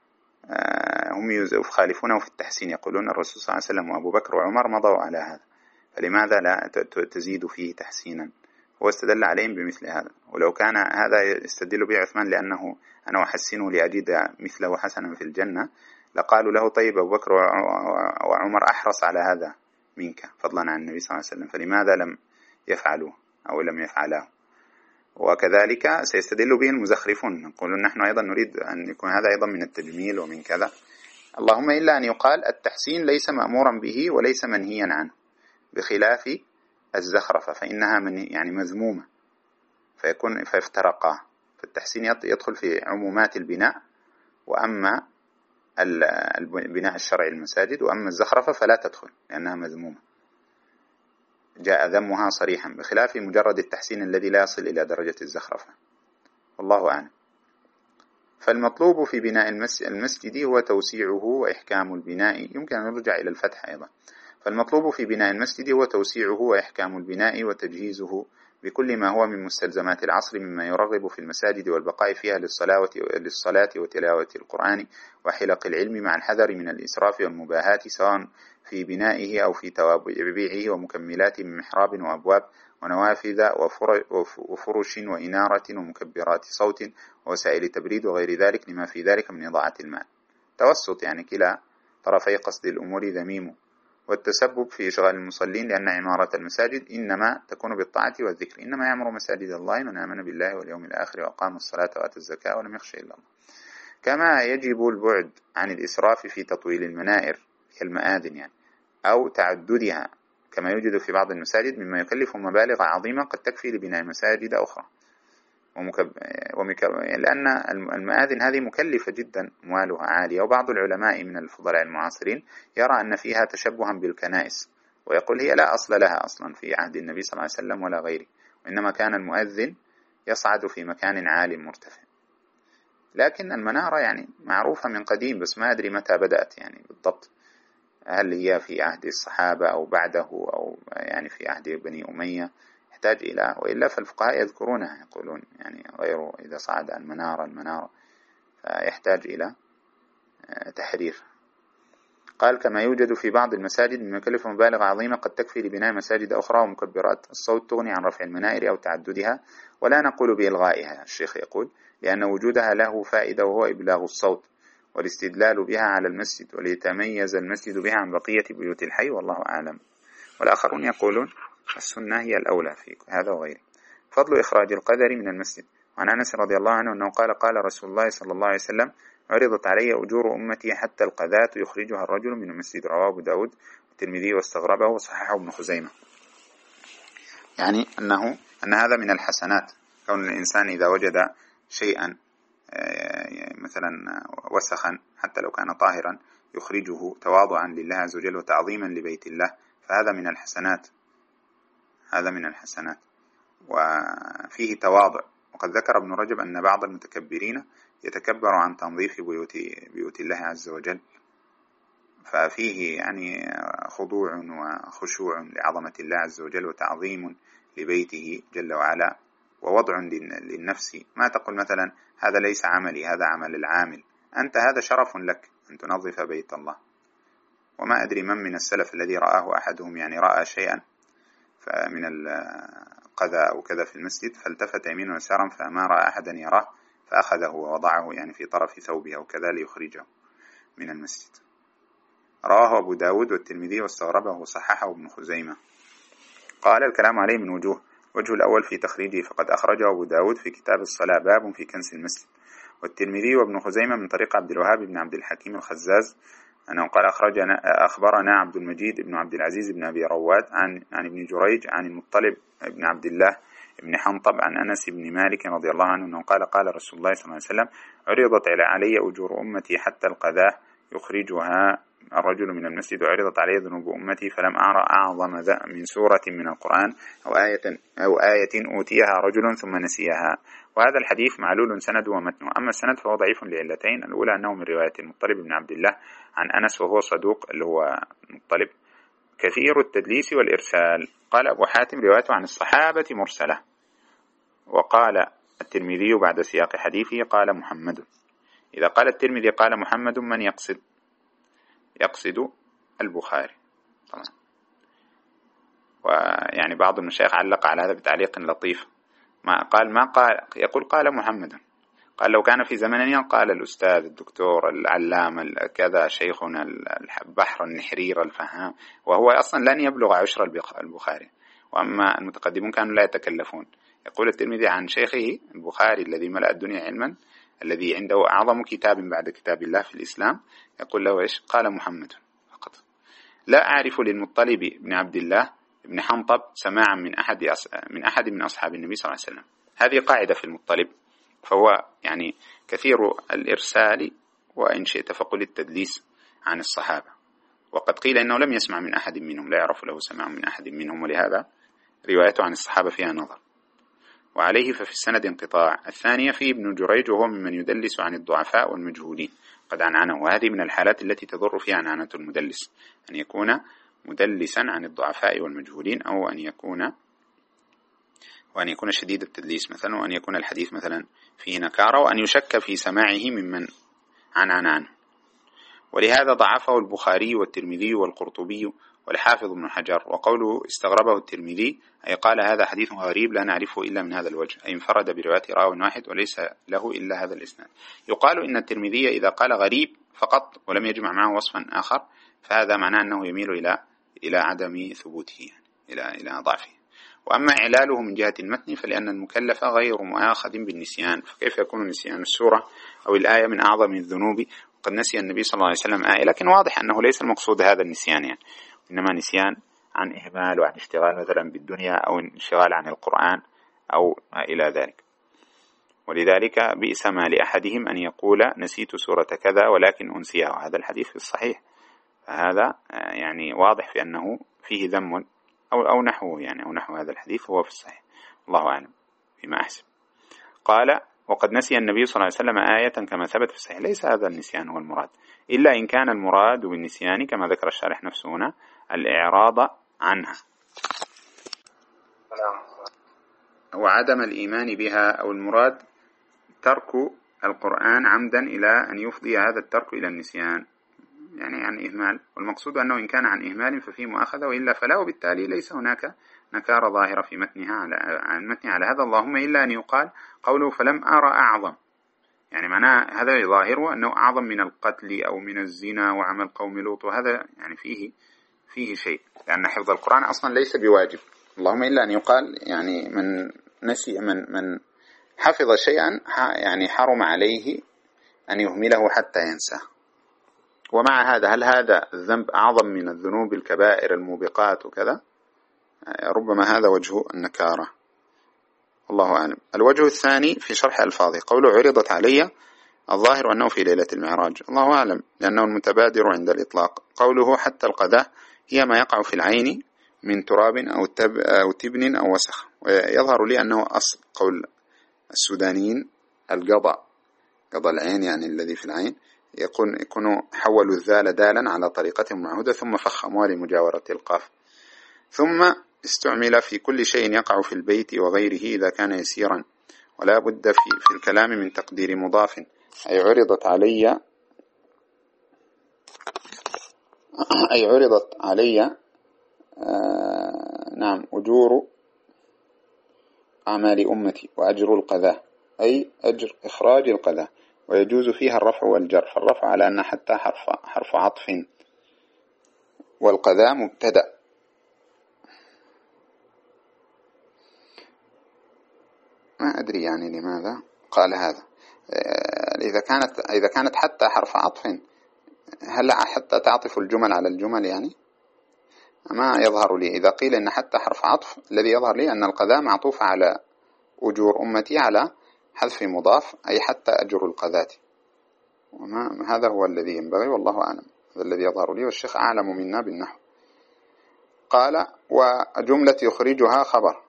هم يخالفونه في التحسين، يقولون الرسول صلى الله عليه وسلم وأبو بكر وعمر مضوا على هذا، فلماذا لا تزيد فيه تحسينا؟ هو استدل عليهم بمثل هذا. ولو كان هذا يستدل به عثمان لأنه أنا أحسنه لأجد مثله حسنا في الجنة، لقالوا له طيب أبو بكر وعمر أحرص على هذا منك فضلا عن النبي صلى الله عليه وسلم، فلماذا لم يفعلوه أو لم يفعلاه؟ وكذلك سيستدل به المزخرفون، يقولون نحن أيضا نريد أن يكون هذا أيضا من التجميل ومن كذا، اللهم إلا أن يقال التحسين ليس مأمورا به وليس منهيا عنه، بخلاف الزخرفة فإنها من يعني مذمومة، فيكون فيفترقا، فالتحسين يدخل في عمومات البناء، وأما البناء الشرعي المساجد، وأما الزخرفة فلا تدخل لأنها مذمومة، جاء ذمها صريحا، بخلاف مجرد التحسين الذي لا يصل إلى درجة الزخرفة، والله أعلم. فالمطلوب في بناء المسجد هو توسيعه وإحكام البناء، يمكن أن نرجع إلى الفتح أيضا. فالمطلوب في بناء المسجد هو توسيعه وإحكام البناء وتجهيزه بكل ما هو من مستلزمات العصر مما يرغب في المساجد والبقاء فيها للصلاة وتلاوة القرآن وحلق العلم، مع الحذر من الإسراف والمباهات سواء في بنائه أو في توابيعه ومكملات من محراب وأبواب ونوافذ وفرش وإنارة ومكبرات صوت ووسائل تبريد وغير ذلك، لما في ذلك من إضاعة المال. توسط يعني كلا طرفي قصد الأمور ذميم، والتسبب في إشغال المصلين، لأن عمارة المساجد إنما تكون بالطاعة والذكر، إنما يعمر مساجد الله من آمن بالله واليوم الآخر وأقام الصلاة وآتى الزكاة ولم يخش إلا الله. كما يجب البعد عن الإسراف في تطويل المنائر المآذن يعني أو تعددها، كما يوجد في بعض المساجد مما يكلف مبالغ عظيمة قد تكفي لبناء مساجد أخرى، ومكب... ومكب... لأن المآذن هذه مكلفة جدا، أموالها عالية. وبعض العلماء من الفضلاء المعاصرين يرى أن فيها تشبها بالكنائس، ويقول هي لا أصل لها أصلا في عهد النبي صلى الله عليه وسلم ولا غيره، وإنما كان المؤذن يصعد في مكان عالي مرتفع. لكن المنارة يعني معروفة من قديم، بس ما أدري متى بدأت يعني بالضبط، هل هي في عهد الصحابة أو بعده أو يعني في عهد بني أمية، يحتاج إلى، وإلا فالفقهاء يذكرونها يقولون يعني غيره إذا صعد المنارة المنارة فيحتاج إلى تحرير. قال كما يوجد في بعض المساجد من يكلف مبالغ عظيمة قد تكفي لبناء مساجد أخرى، ومكبرات الصوت تغني عن رفع المنائر أو تعددها، ولا نقول بإلغائها، الشيخ يقول، لأن وجودها له فائدة وهو إبلاغ الصوت والاستدلال بها على المسجد، وليتميز المسجد بها عن بقية بيوت الحي، والله أعلم. والآخرون يقولون السنة هي الأولى في هذا وغيره. فضل إخراج القدر من المسجد. وعن أنس رضي الله عنه أنه قال قال رسول الله صلى الله عليه وسلم عرضت علي أجور أمتي حتى القذاة يخرجها الرجل من المسجد، رواه أبو داود والترمذي واستغربه وصححه ابن خزيمة. يعني أنه أن هذا من الحسنات، كون الإنسان إذا وجد شيئا مثلا وسخا حتى لو كان طاهرا يخرجه تواضعا لله عز وجل وتعظيما لبيت الله، فهذا من الحسنات، هذا من الحسنات وفيه تواضع. وقد ذكر ابن رجب أن بعض المتكبرين يتكبر عن تنظيف بيوت, بيوت الله عز وجل، ففيه يعني خضوع وخشوع لعظمة الله عز وجل وتعظيم لبيته جل وعلا، ووضع للنفس. ما تقول مثلا هذا ليس عملي، هذا عمل العامل، أنت هذا شرف لك أن تنظف بيت الله. وما أدري من من السلف الذي رآه أحدهم يعني رأى شيئا من القذى أو كذا في المسجد فالتفت يمينا ويسارا فما رأى أحدا يراه فأخذه ووضعه يعني في طرف ثوبه أو كذا ليخرجه من المسجد. رواه أبو داود والترمذي واستغربه وصححه ابن خزيمة. قال الكلام عليه من وجوه. وجه الأول في تخريجه فقد أخرجه أبو داود في كتاب الصلاة باب في كنس المسجد، والترمذي وابن خزيمة من طريق عبد الوهاب بن عبد الحكيم الخزاز أنه قال أخرجنا أخبرنا عبد المجيد بن عبد العزيز بن أبي رواد عن عن ابن جريج عن المطلب بن عبد الله بن حنطب عن أنس بن مالك رضي الله عنه أنه قال قال رسول الله صلى الله عليه وسلم عرضت علي أجور أمتي حتى القذاة يخرجها الرجل من المسجد، وعرضت علي ذنوب أمتي فلم أرى أعظم من سورة من القرآن أو آية أو آية أوتيها رجل ثم نسيها. وهذا الحديث معلول سند ومتنه، أما السند فهو ضعيف لعلتين. الأولى أنه من رواية المطلب بن عبد الله عن أنس وهو صدوق اللي هو مطلب كثير التدليس والإرسال. قال أبو حاتم روايته عن الصحابة مرسلة. وقال الترمذي بعد سياق حديثه قال محمد. إذا قال الترمذي قال محمد من يقصد؟ يقصد البخاري طبعا. ويعني بعض المشايخ علق على هذا بتعليق لطيف، ما قال ما قال يقول قال محمد، قال لو كان في زمننا قال الأستاذ الدكتور العلامة كذا شيخنا البحر النحرير الفهام، وهو أصلا لن يبلغ عشر البخاري، وأما المتقدمون كانوا لا يتكلفون. يقول الترمذي عن شيخه البخاري الذي ملأ الدنيا علما الذي عنده أعظم كتاب بعد كتاب الله في الإسلام، يقول له إيش؟ قال محمد فقط. لا أعرف للمطلب بن عبد الله بن حنطب سماعا من أحد من أحد من أصحاب النبي صلى الله عليه وسلم. هذه قاعدة في المطلب، فهو يعني كثير الإرسال وإن شئت فقل التدليس عن الصحابة، وقد قيل إنه لم يسمع من أحد منهم، لا يعرف له سماع من أحد منهم، ولهذا روايته عن الصحابة فيها نظر. وعليه ففي السند انقطاع. الثانية في ابن جريج وهو ممن يدلس عن الضعفاء والمجهولين قد عنعنه، وهذه من الحالات التي تضر فيها عنعنة المدلس، أن يكون مدلسا عن الضعفاء والمجهولين، أو أن يكون وأن يكون شديد التدليس مثلا، وأن يكون الحديث مثلا فيه نكارة، وأن يشك في سماعه ممن عنعن عنه. ولهذا ضعفه البخاري والترمذي والقرطبي والحافظ ابن حجر. وقوله استغربه الترمذي أي قال هذا حديث غريب لا نعرفه إلا من هذا الوجه، أي انفرد برواية راو واحد وليس له إلا هذا الإسناد. يقال إن الترمذي إذا قال غريب فقط ولم يجمع معه وصفا آخر فهذا معناه أنه يميل إلى إلى عدم ثبوته، يعني إلى إلى ضعفه. وأما إعلاله من جهة المتن فلأن المكلف غير مؤاخذ بالنسيان، فكيف يكون نسيان السورة أو الآية من أعظم الذنوب وقد نسي النبي صلى الله عليه وسلم آية؟ لكن واضح أنه ليس المقصود هذا النسيان، يعني إنما نسيان عن إهمال وعن اشتغال مثلا بالدنيا أو انشغال عن القرآن أو ما إلى ذلك. ولذلك بئس ما لأحدهم أن يقول نسيت سورة كذا ولكن أنسيها، وهذا الحديث في الصحيح، فهذا يعني واضح في أنه فيه ذم أو أو نحوه، يعني أو نحو هذا الحديث هو في الصحيح، الله أعلم فيما أحسب. قال وقد نسي النبي صلى الله عليه وسلم آية كما ثبت في الصحيح. ليس هذا النسيان هو المراد، إلا إن كان المراد بالنسيان كما ذكر الشارح نفسه هنا الإعراض عنها وعدم الإيمان بها، أو المراد ترك القرآن عمدا إلى أن يفضي هذا الترك إلى النسيان، يعني عن إهمال. والمقصود أنه إن كان عن إهمال ففيه مؤاخذة، وإلا فلا، وبالتالي ليس هناك نكارة ظاهرة في متنها على عن متنها على هذا، اللهم إلا أن يقال قوله فلم أرى أعظم، يعني معناه هذا ظاهره أنه أعظم من القتل أو من الزنا وعمل قوم لوط، وهذا يعني فيه فيه شيء، لأن حفظ القرآن أصلا ليس بواجب، اللهم إلا أن يقال يعني من نسي من من حفظ شيئا يعني حرم عليه أن يهمله حتى ينساه. ومع هذا هل هذا الذنب أعظم من الذنوب الكبائر الموبقات وكذا؟ ربما هذا وجه النكارة، الله أعلم. الوجه الثاني في شرح ألفاظه قوله عرضت علي، الظاهر أنه في ليلة المعراج، الله أعلم، لأنه المتبادر عند الإطلاق. قوله حتى القذاة هي ما يقع في العين من تراب أو, تب أو تبن أو وسخ، ويظهر لي أنه أصل قول السودانيين القضاء، قضى العين يعني الذي في العين، يكون يكونوا حولوا الذال دالا على طريقتهم المعهودة ثم فخموها لمجاورة القاف. ثم استعمل في كل شيء يقع في البيت وغيره إذا كان يسيرا، ولا بد في, في الكلام من تقدير مضاف، أي عرضت علي أي عرضت علي آه نعم أجور أعمال أمتي وأجر القذاة، أي أجر إخراج القذاة، ويجوز فيها الرفع والجر، فالرفع على أن حتى حرف, حرف عطف، والقذاة مبتدأ. ما أدري يعني لماذا قال هذا. إذا كانت إذا كانت حتى حرف عطف، هل حتى تعطف الجمل على الجمل؟ يعني ما يظهر لي. إذا قيل إن حتى حرف عطف، الذي يظهر لي أن القذاة معطوف على أجور أمتي على حذف مضاف، أي حتى أجر القذاة. وما هذا هو الذي ينبغي، والله أعلم. هذا الذي يظهر لي، والشيخ أعلم منا بالنحو. قال وجملة يخرجها خبر،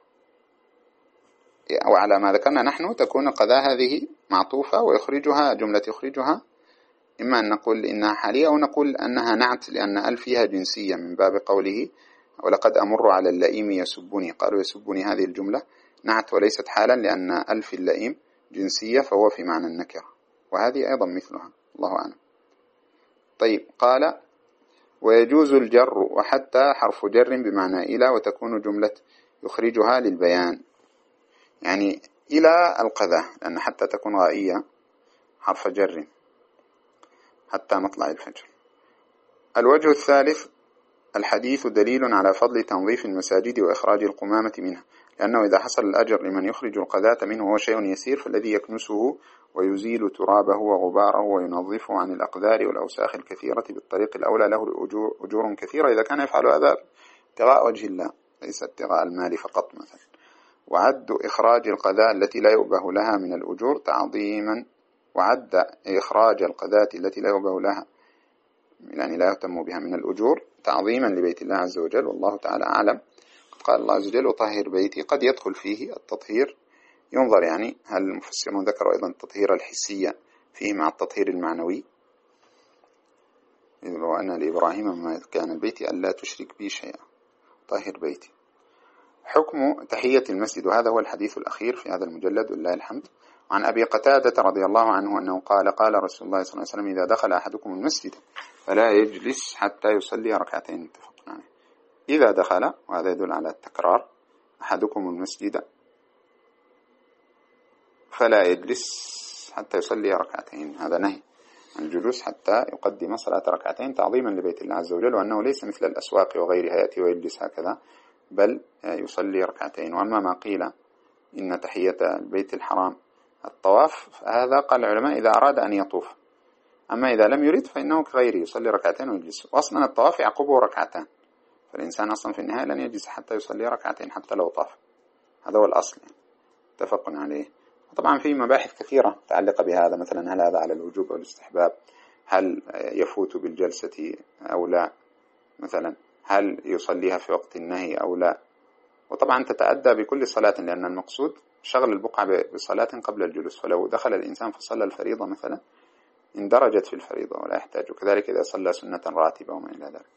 وعلى ما ذكرنا نحن تكون قذاة هذه معطوفة، ويخرجها جملة يخرجها إما أن نقول إنها حالية أو نقول أنها نعت، لأن أل فيها جنسية من باب قوله ولقد أمر على اللئيم يسبني، قالوا يسبني هذه الجملة نعت وليست حالا، لأن أل في اللئيم جنسية فهو في معنى النكرة، وهذه أيضا مثلها، الله أعلم. طيب قال ويجوز الجر وحتى حرف جر بمعنى إلى، وتكون جملة يخرجها للبيان، يعني إلى القذاة، لأن حتى تكون غائية حرف جر حتى مطلع الفجر. الوجه الثالث الحديث دليل على فضل تنظيف المساجد وإخراج القمامة منها، لأنه إذا حصل الأجر لمن يخرج القذاة منه وهو شيء يسير، فالذي يكنسه ويزيل ترابه وغباره وينظفه عن الأقذار والأوساخ الكثيرة بالطريق الأولى له أجور كثيرة، إذا كان يفعل هذا ابتغاء وجه الله ليس ابتغاء المال فقط مثلا. وعد إخراج القذاة التي لا يؤبه لها من الأجور تعظيما، وعد إخراج القذاة التي لا يؤبه لها يعني لا يهتم بها من الأجور تعظيما لبيت الله عز وجل، والله تعالى أعلم. قال الله عز وجل وطهر بيتي، قد يدخل فيه التطهير، ينظر يعني هل المفسرون ذكروا أيضا التطهير الحسية فيه مع التطهير المعنوي، إذ لو أن لإبراهيم ما كان البيت ألا تشرك بي شيئا طهر بيتي. حكم تحية المسجد، وهذا هو الحديث الأخير في هذا المجلد ولله الحمد. عن أبي قتادة رضي الله عنه أنه قال قال رسول الله صلى الله عليه وسلم إذا دخل أحدكم المسجد فلا يجلس حتى يصلي ركعتين، اتفقنا عليه. إذا دخل، وهذا يدل على التكرار، أحدكم المسجد فلا يجلس حتى يصلي ركعتين، هذا نهي عن الجلوس حتى يقدم صلاة ركعتين تعظيما لبيت الله عز وجل، وأنه ليس مثل الأسواق وغيرها يأتي ويجلس هكذا، بل يصلي ركعتين. وأما ما قيل إن تحية البيت الحرام الطواف، فهذا قال العلماء إذا أراد أن يطوف، أما إذا لم يريد فإنه كغيره يصلي ركعتين ويجلس. وأصلا الطواف يعقبه ركعتان، فالإنسان أصلا في النهاية لن يجلس حتى يصلي ركعتين حتى لو طاف، هذا هو الأصل اتفق عليه. وطبعا في مباحث كثيرة متعلقة بهذا، مثلا هل هذا على الوجوب أو الاستحباب، هل يفوت بالجلسة أو لا، مثلا هل يصليها في وقت النهي أو لا. وطبعا تتأدى بكل صلاة، لأن المقصود شغل البقعة بصلاة قبل الجلوس، فلو دخل الإنسان فصلى الفريضة مثلا اندرجت في الفريضة ولا يحتاج، وكذلك إذا صلى سنة راتبة وما إلى ذلك.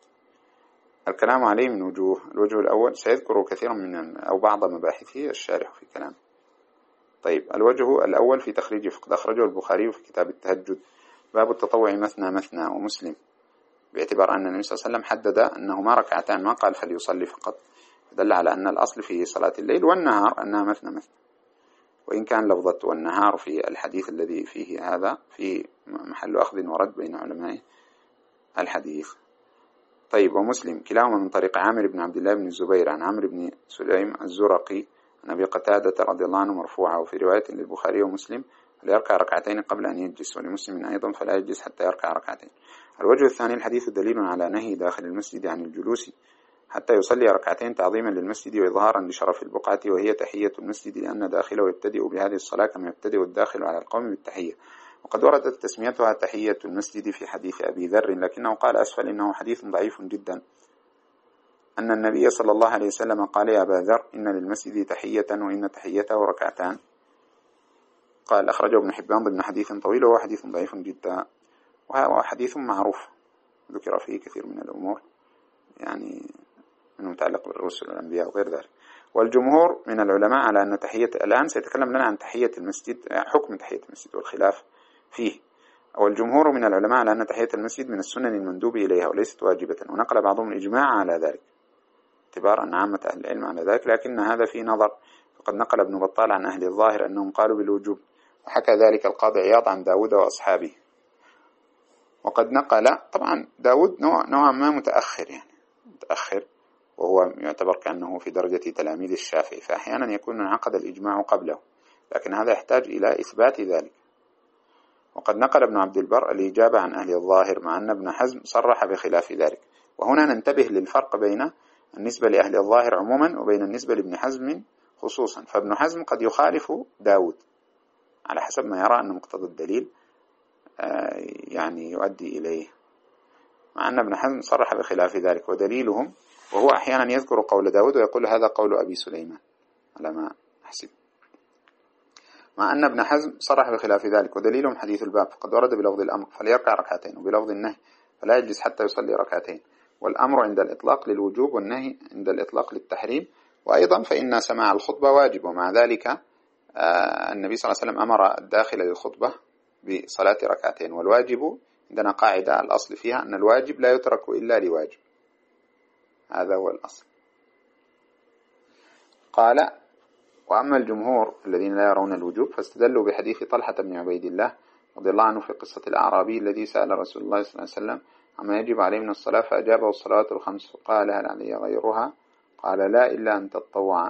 الكلام عليه من وجوه. الوجه الأول سيذكر كثيرا من أو بعض مباحثه الشارح في كلام. طيب الوجه الأول في تخريج فقد أخرجه البخاري في كتاب التهجد باب التطوع مثنى مثنى، ومسلم باعتبار أن النبي صلى الله عليه وسلم حدد أنه ما ركعتان، ما قال فليصلي فقط، دل على أن الأصل في صلاة الليل والنهار أنها مثنى مثنى، وإن كان لفظة والنهار في الحديث الذي فيه هذا في محل أخذ ورد بين علماء الحديث. طيب ومسلم كلاهما من طريق عامر بن عبد الله بن الزبير عن عمرو بن سليم الزرقي عن أبي قتادة رضي الله عنه مرفوعة، وفي رواية للبخاري ومسلم فليركع ركعتين قبل أن يجلس، ولمسلم أيضا فلا يجلس حتى يركع ركعتين. الوجه الثاني الحديث دليل على نهي داخل المسجد عن الجلوس حتى يصلي ركعتين تعظيما للمسجد وإظهارا لشرف البقعة، وهي تحية المسجد، لأن داخله يبتدئ بهذه الصلاة كما يبتدئ الداخل على القوم بالتحية. وقد وردت تسميتها تحية المسجد في حديث أبي ذر، لكنه قال أسفل إنه حديث ضعيف جدا، أن النبي صلى الله عليه وسلم قال يا أبا ذر إن للمسجد تحية وإن تحيته ركعتان. قال أخرجه ابن حبان ضمن حديث طويل وهو حديث ضعيف جدا، وهو حديث معروف ذكر فيه كثير من الأمور يعني من متعلق بالرسل والأنبياء وغير ذلك. والجمهور من العلماء على أن تحية، الآن سيتكلم لنا عن تحية المسجد، حكم تحية المسجد والخلاف فيه. والجمهور من العلماء على أن تحية المسجد من السنن المندوب إليها وليست واجبة، ونقل بعضهم الإجماع على ذلك اعتبار أن عامة أهل العلم على ذلك، لكن هذا في نظر، فقد نقل ابن بطال عن أهل الظاهر أنهم قالوا بالوجوب، وحكى ذلك القاضي عياض عن داود وأصحابه. وقد نقل طبعا داود نوع نوعا ما متأخر، يعني متأخر، وهو يعتبر كأنه في درجة تلاميذ الشافعي، فأحيانا يكون انعقد الإجماع قبله، لكن هذا يحتاج إلى إثبات ذلك. وقد نقل ابن عبد البر الإجابة عن أهل الظاهر، مع أن ابن حزم صرح بخلاف ذلك. وهنا ننتبه للفرق بين النسبة لأهل الظاهر عموما وبين النسبة لابن حزم خصوصا. فابن حزم قد يخالف داود على حسب ما يرى أن مقتضى الدليل يعني يؤدي إليه، مع أن ابن حزم صرح بخلاف ذلك. ودليلهم، وهو أحيانا يذكر قول داود ويقول هذا قول أبي سليمان على ما أحسب، مع أن ابن حزم صرح بخلاف ذلك. ودليلهم حديث الباب، فقد ورد بلفظ الأمر فليركع ركعتين، وبلفظ النهي فلا يجلس حتى يصلي ركعتين. والأمر عند الإطلاق للوجوب، والنهي عند الإطلاق للتحريم. وأيضا فإن سماع الخطبة واجب، ومع ذلك النبي صلى الله عليه وسلم أمر الداخل للخطبة بصلاة ركعتين. والواجب عندنا قاعدة الأصل فيها أن الواجب لا يترك إلا لواجب، هذا هو الأصل. قال: وأما الجمهور الذين لا يرون الوجوب فاستدلوا بحديث طلحة بن عبيد الله رضي الله عنه في قصة الأعرابي الذي سأل رسول الله صلى الله عليه وسلم عما يجب عليه من الصلاة، فأجابه الصلوات الخمس، فقال: هل علي غيرها؟ قال: لا، إلا أن تطوع.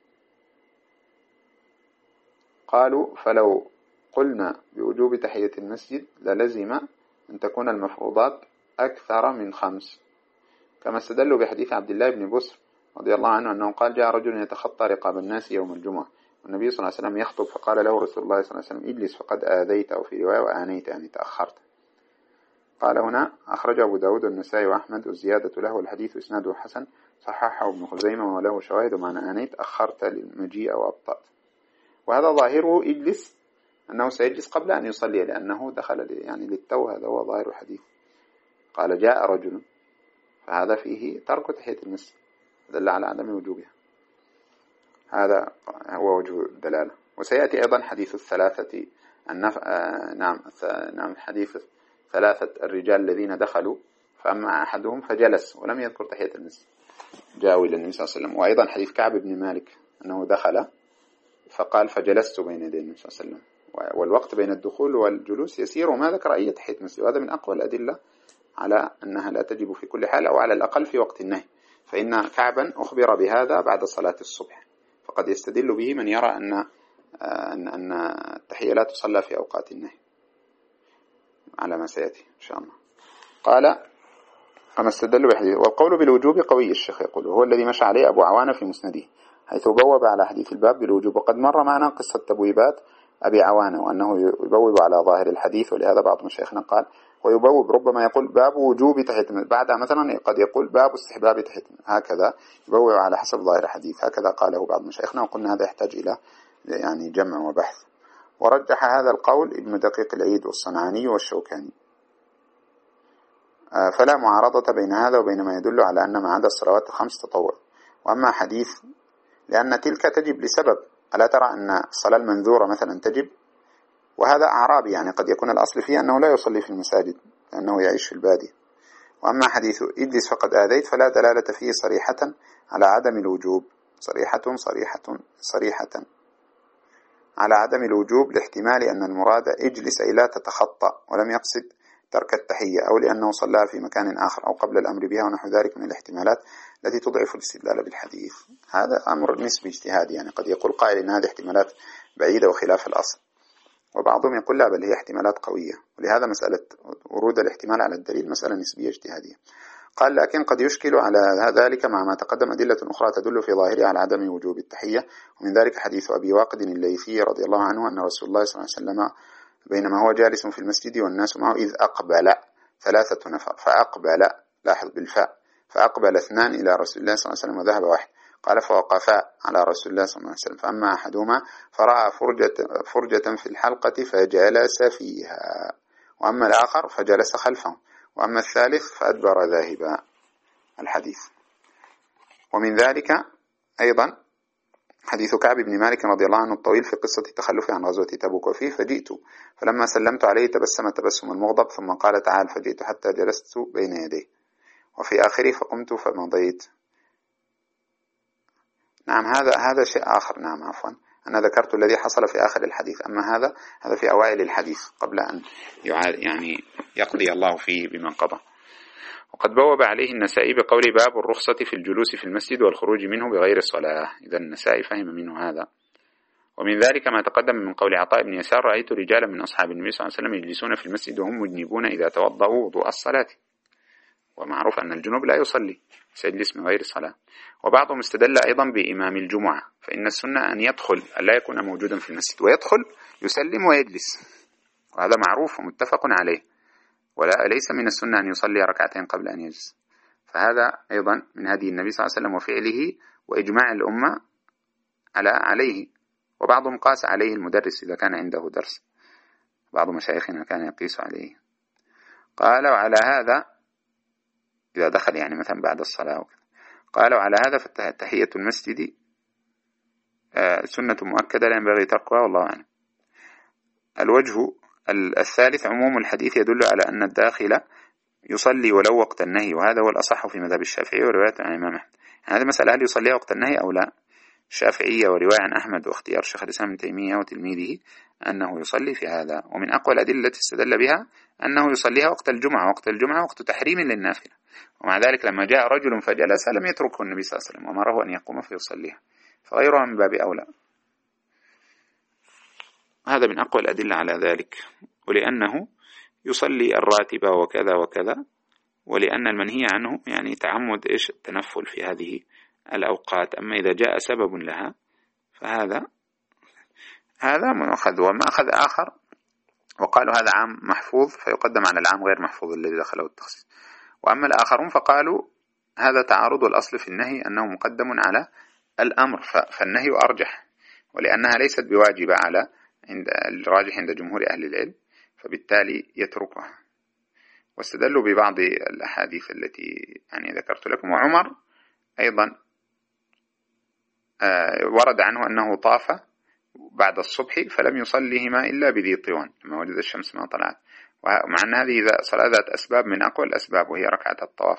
قالوا: فلو قلنا بوجوب تحية المسجد للزم أن تكون المفروضات أكثر من خمس، كما استدلوا بحديث عبد الله بن بسر رضي الله عنه أنه قال: جاء رجل يتخطى رقاب الناس يوم الجمعة، والنبي صلى الله عليه وسلم يخطب، فقال له رسول الله صلى الله عليه وسلم: اجلس فقد آذيت، أو في رواية وآنيت يعني تأخرت. قال هنا: أخرجه أبو داود والنسائي وأحمد، والزيادة له، والحديث إسناده حسن، صححه ابن خزيمة وله شواهد، ومعنى آنيت أخرت للمجيء أو أبطأت. وهذا ظاهره اجلس، أنه سيجلس قبل أن يصلي، لأنه دخل يعني للتو، هذا هو ظاهر الحديث. قال: جاء رجل، فهذا فيه ترك تحية المسجد، دل على عدم وجوبها، هذا هو وجه الدلالة. وسيأتي أيضا حديث الثلاثة النف... آه نعم نعم حديث ثلاثة الرجال الذين دخلوا فأما أحدهم فجلس ولم يذكر تحية المسجد، جاءوا إلى النبي صلى الله عليه وسلم. وأيضا حديث كعب بن مالك أنه دخل فقال: فجلست بين يدي النبي صلى الله عليه وسلم، والوقت بين الدخول والجلوس يسير، وما ذكر أي تحية المسجد. وهذا من أقوى الأدلة على أنها لا تجب في كل حال، أو على الأقل في وقت النهي، فإن كعبا أخبر بهذا بعد صلاة الصبح، فقد يستدل به من يرى أن أن التحية لا تصلى في أوقات النهي على ما سيأتي إن شاء الله. قال: كما استدلوا بحديث. والقول بالوجوب قوي، الشيخ يقول، وهو الذي مشى عليه أبو عوانة في مسنده، حيث بوب على حديث الباب بالوجوب. وقد مر معنا قصة تبويبات أبي عوانة، وأنه يبوب على ظاهر الحديث، ولهذا بعض مشايخنا قال ويبوب ربما يقول باب وجوب تحية، بعدها مثلا قد يقول باب استحباب تحية، هكذا يبوب على حسب ظاهر الحديث، هكذا قاله بعض مشايخنا، وقلنا هذا يحتاج إلى يعني جمع وبحث. ورجح هذا القول ابن دقيق العيد والصنعاني والشوكاني. فلا معارضة بين هذا وبين ما يدل على أن ما عدا الصلوات الخمس تطوع. وأما حديث لأن تلك تجب لسبب، ألا ترى أن الصلاة المنذورة مثلا تجب، وهذا أعرابي يعني قد يكون الأصل فيه أنه لا يصلي في المساجد لأنه يعيش في البادية. وأما حديث اجلس فقد آذيت فلا دلالة فيه صريحة على عدم الوجوب، صريحة صريحة صريحة على عدم الوجوب، لاحتمال أن المراد اجلس أي لا تتخطى، ولم يقصد ترك التحية، أو لأنه صلى في مكان آخر، أو قبل الأمر بها، ونحو ذلك من الاحتمالات التي تضعف الاستدلال بالحديث. هذا أمر نسبي اجتهادي، يعني قد يقول قائل إن هذه احتمالات بعيدة وخلاف الأصل، وبعضهم يقول لا، بل هي احتمالات قوية. ولهذا مسألة ورود الاحتمال على الدليل مسألة نسبية اجتهادية. قال: لكن قد يشكل على ذلك مع ما تقدم أدلة أخرى تدل في ظاهرها على عدم وجوب التحية، ومن ذلك حديث أبي واقد الليثي رضي الله عنه أن رسول الله صلى الله عليه وسلم بينما هو جالس في المسجد والناس معه إذ أقبل ثلاثة نفر، فأقبل، لاحظ بالفاء، فأقبل اثنان إلى رسول الله صلى الله عليه وسلم وذهب واحد. قال فوقفا على رسول الله صلى الله عليه وسلم، فأما أحدهما فرأى فرجة, فرجة في الحلقة فجلس فيها، وأما الآخر فجلس خلفه، وأما الثالث فأدبر ذاهبا. الحديث. ومن ذلك أيضا حديث كعب بن مالك رضي الله عنه الطويل في قصة تخلفه عن غزوة تبوك، وفيه فجئت فلما سلمت عليه تبسم تبسم المغضب ثم قال تعال، فجئت حتى جلست بين يديه، وفي آخره فقمت فمضيت. نعم هذا هذا شيء آخر. نعم عفوا، أنا ذكرت الذي حصل في آخر الحديث، أما هذا هذا في أوائل الحديث قبل أن يعني يقضي الله فيه بما قضى. وقد بوب عليه النسائي بقول باب الرخصة في الجلوس في المسجد والخروج منه بغير الصلاة. إذا النسائي فهم منه هذا. ومن ذلك ما تقدم من قول عطاء بن يسار: رأيت رجالا من أصحاب النبي صلى الله عليه وسلم يجلسون في المسجد وهم مجنبون إذا توضأوا وضوء الصلاة، ومعروف أن الجنوب لا يصلي، سيجلس من غير الصلاة. وبعضهم استدل أيضا بإمام الجمعة، فإن السنة أن يدخل، أن لا يكون موجودا في المسجد، ويدخل يسلم ويجلس، وهذا معروف ومتفق عليه، ولا ليس من السنة أن يصلي ركعتين قبل أن يجلس. فهذا أيضا من هدي النبي صلى الله عليه وسلم وفعله وإجماع الأمة على عليه. وبعضهم قاس عليه المدرس إذا كان عنده درس، بعض مشايخنا كان يقيس عليه. قال وعلى هذا إذا دخل يعني مثلا بعد الصلاة وكذا. قال وعلى هذا فتحية المسجد سنة مؤكدة لا ينبغي تركها، والله أعلم. الوجه الثالث عموم الحديث يدل على أن الداخل يصلي ولو وقت النهي، وهذا هو الأصح في مذهب الشافعي ورواية عن الإمام أحمد. يعني هذه مسألة هل يصليها وقت النهي أو لا؟ الشافعية ورواية عن أحمد واختيار شيخ الإسلام ابن تيمية وتلميذه أنه يصلي في هذا. ومن أقوى الأدلة التي استدل بها أنه يصليها وقت الجمعة، وقت الجمعة وقت تحريم للنافلة، ومع ذلك لما جاء رجل فجلس لم يتركه النبي صلى الله عليه وسلم وأمره أن يقوم فيصليها، فغيرها من باب أولى. هذا من أقوى الأدلة على ذلك، ولأنه يصلي الراتبة وكذا وكذا، ولأن المنهي عنه يعني تعمد إيش التنفل في هذه الأوقات. أما إذا جاء سبب لها فهذا هذا مؤخذ. وما أخذ آخر وقالوا هذا عام محفوظ فيقدم على العام غير محفوظ الذي دخله التخصيص. وأما الآخرون فقالوا هذا تعارض، الأصل في النهي أنه مقدم على الأمر، فالنهي أرجح، ولأنها ليست بواجبة على عند الراجح عند جمهور أهل العلم، فبالتالي يتركها. واستدلوا ببعض الأحاديث التي يعني ذكرت لكم. وعمر أيضا ورد عنه أنه طاف بعد الصبح فلم يصليهما إلا بذي طوان لما وجد الشمس ما طلعت، ومع أن هذه صلاة ذات أسباب من أقوى الأسباب وهي ركعة الطواف.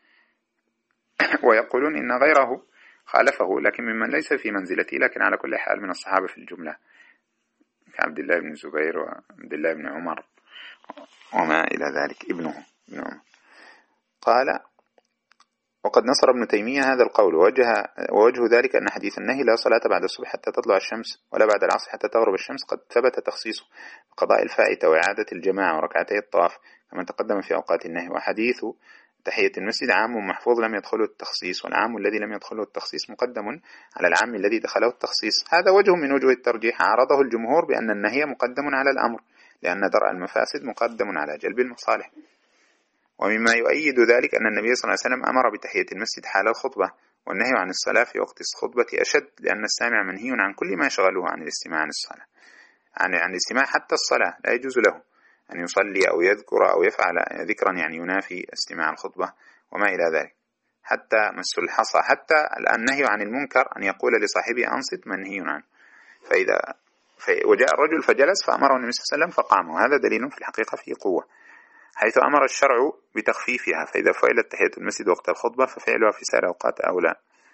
ويقولون إن غيره خالفه لكن ممن ليس في منزلته، لكن على كل حال من الصحابة في الجملة كعبد الله بن الزبير وعبد الله بن عمر وما إلى ذلك ابنه ابن عمر. قال وقد نصر ابن تيمية هذا القول، ووجه, ووجه ذلك أن حديث النهي لا صلاة بعد الصبح حتى تطلع الشمس ولا بعد العصر حتى تغرب الشمس قد ثبت تخصيصه بقضاء الفائتة وإعادة الجماعة وركعتي الطواف كما تقدم في أوقات النهي. وحديث تحية المسجد عام محفوظ لم يدخله التخصيص، والعام الذي لم يدخله التخصيص مقدم على العام الذي دخله التخصيص. هذا وجه من وجوه الترجيح عرضه الجمهور بأن النهي مقدم على الأمر، لأن درء المفاسد مقدم على جلب المصالح. ومما يؤيد ذلك أن النبي صلى الله عليه وسلم أمر بتحية المسجد حال الخطبة، والنهي عن الصلاة في وقت الخطبة أشد، لأن السامع منهي عن كل ما يشغله عن الاستماع عن الصلاة، عن عن الاستماع حتى الصلاة لا يجوز له أن يصلي أو يذكر أو يفعل ذكرا يعني ينافي استماع الخطبة وما إلى ذلك، حتى مس الحصى، حتى النهي عن المنكر أن يقول لصاحبه أنصت منهي عنه. فإذا وجاء الرجل فجلس فأمره النبي صلى الله عليه وسلم فقام، وهذا دليل في الحقيقة فيه قوة، حيث أمر الشرع بتخفيفها، فإذا فعلت تحية المسجد وقت الخطبة ففعلها في سائر أوقات أولى،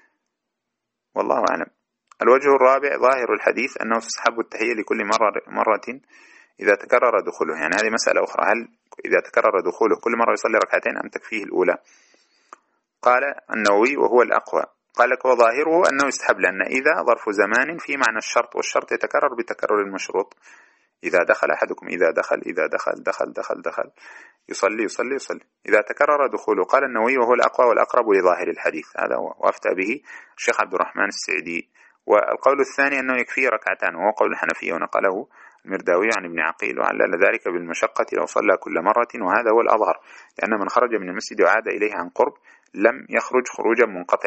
والله أعلم. الوجه الرابع ظاهر الحديث أنه تستحب التحية لكل مرة مرة إذا تكرر دخوله، يعني هذه مسألة أخرى، هل إذا تكرر دخوله كل مرة يصلي ركعتين أم تكفيه الأولى؟ قال النووي وهو الأقوى، قال لك وظاهره أنه يستحب، لأن إذا ظرف زمان في معنى الشرط، والشرط يتكرر بتكرر المشروط. إذا دخل أحدكم إذا دخل إذا دخل دخل دخل دخل يصلي يصلي يصلي إذا تكرر دخوله. قال النووي وهو الأقوى والأقرب لظاهر الحديث، هذا هو، وأفتى به الشيخ عبد الرحمن السعدي. والقول الثاني أنه يكفيه ركعتان، وهو قول الحنفية ونقله المرداوي عن ابن عقيل، وعلل ذلك بالمشقة لو صلى كل مرة، وهذا هو الأظهر، لأن من خرج من المسجد وعاد إليه عن قرب لم يخرج خروجا منقطعا،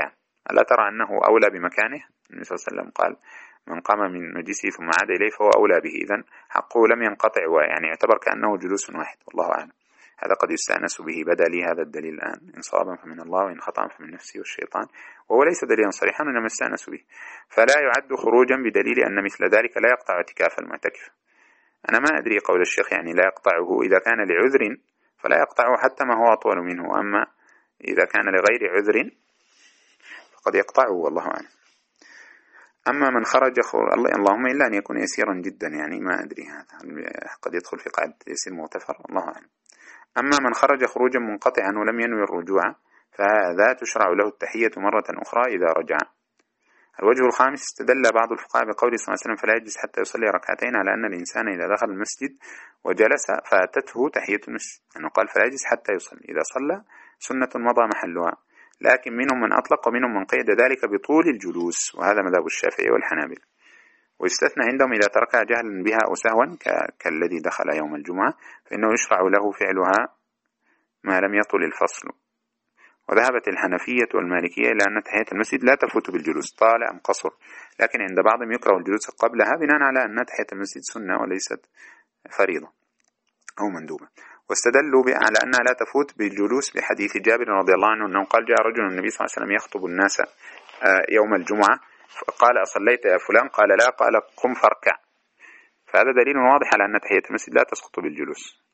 ألا ترى أنه أولى بمكانه؟ النبي صلى الله عليه وسلم قال من قام من مجلسه ثم عاد إليه فهو أولى به، إذن حقه لم ينقطع، ويعني يعتبر كأنه جلوس واحد، والله أعلم. هذا قد يستأنس به، بدا لي هذا الدليل الآن، إن صابا فمن الله وإن خطأ فمن نفسه والشيطان، وهو ليس دليلا صريحا إنما استأنس به، فلا يعد خروجا بدليل أن مثل ذلك لا يقطع اعتكاف المعتكف. أنا ما أدري قول الشيخ يعني لا يقطعه، إذا كان لعذر فلا يقطعه حتى ما هو أطول منه، أما إذا كان لغير عذر فقد يقطعه، والله أعلم. أما من خرج خروج اللهم إلا أن يكون يسيرا جدا، يعني ما أدري هذا قد يدخل في قاعدة يسير مغتفر، الله أعلم. أما من خرج خروجا منقطعا ولم ينوي الرجوع فهذا تشرع له التحية مرة أخرى إذا رجع. الوجه الخامس، استدل بعض الفقهاء بقوله صلى الله عليه وسلم فلا يجلس حتى يصلي ركعتين على أن الإنسان إذا دخل المسجد وجلس فاتته تحية المسجد، أنه قال فلا يجلس حتى يصلي، إذا صلى سنة مضى محلها، لكن منهم من أطلق ومنهم من قيد ذلك بطول الجلوس، وهذا مذهب الشافعي والحنابلة. ويستثنى عندهم إذا تركها جهلا بها أو سهوا كالذي دخل يوم الجمعة فإنه يشرع له فعلها ما لم يطل الفصل. وذهبت الحنفية والمالكية إلى أن تحية المسجد لا تفوت بالجلوس طال أم قصر، لكن عند بعضهم يكره الجلوس قبلها بناء على أن تحية المسجد سنة وليست فريضة أو مندوبة. واستدلوا على أنها لا تفوت بالجلوس بحديث جابر رضي الله عنه أنه قال جاء رجل النبي صلى الله عليه وسلم يخطب الناس يوم الجمعة قال أصليت يا فلان؟ قال لا، قال قم فاركع. فهذا دليل واضح على أن تحية المسجد لا تسقط بالجلوس،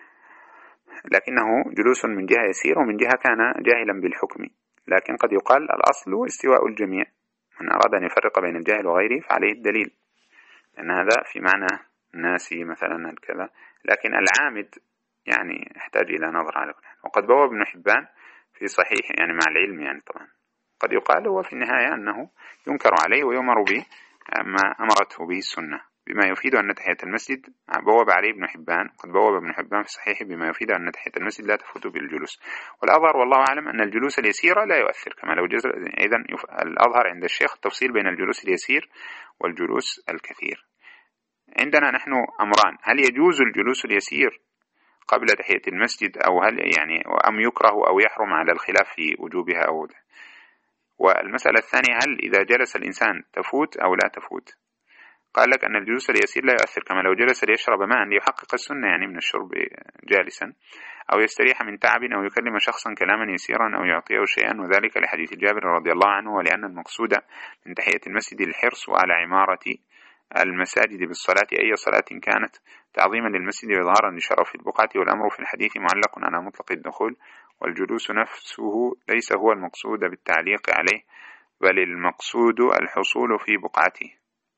لكنه جلوس من جهة يسير ومن جهة كان جاهلا بالحكم، لكن قد يقال الأصل استواء الجميع، من أراد أن يفرق بين الجاهل وغيره فعليه الدليل، لأن هذا في معنى الناسي مثلا كذا، لكن العامد يعني يحتاج إلى نظر على كل حال. وقد بوى ابن حبان في صحيح يعني مع العلم، يعني طبعا قد يقال هو في النهاية أنه ينكر عليه ويؤمر به ما أمرته به السنة، بما يفيد أن تحية المسجد بوب عليه ابن حبان، قد بوب ابن حبان في صحيحه بما يفيد أن تحية المسجد لا تفوت بالجلوس. والأظهر والله أعلم أن الجلوس اليسير لا يؤثر كما لو جزر، إذن الأظهر عند الشيخ التفصيل بين الجلوس اليسير والجلوس الكثير. عندنا نحن أمران، هل يجوز الجلوس اليسير قبل تحية المسجد أو هل يعني أم يكره أو يحرم على الخلاف في وجوبها أو ده. والمسألة الثانية، هل إذا جلس الإنسان تفوت أو لا تفوت؟ قال لك أن الجلوس اليسير لا يؤثر، كما لو جلس ليشرب ماء ليحقق السنة يعني من الشرب جالسا، أو يستريح من تعب، أو يكلم شخصا كلاما يسيرا، أو يعطيه شيئا، وذلك لحديث جابر رضي الله عنه، ولأن المقصود من تحية المسجد الحرص على عمارة المساجد بالصلاة أي صلاة كانت تعظيما للمسجد وإظهارا لشرف البقعة، والأمر في الحديث معلق على مطلق الدخول، والجلوس نفسه ليس هو المقصود بالتعليق عليه، بل المقصود الحصول في بقعته.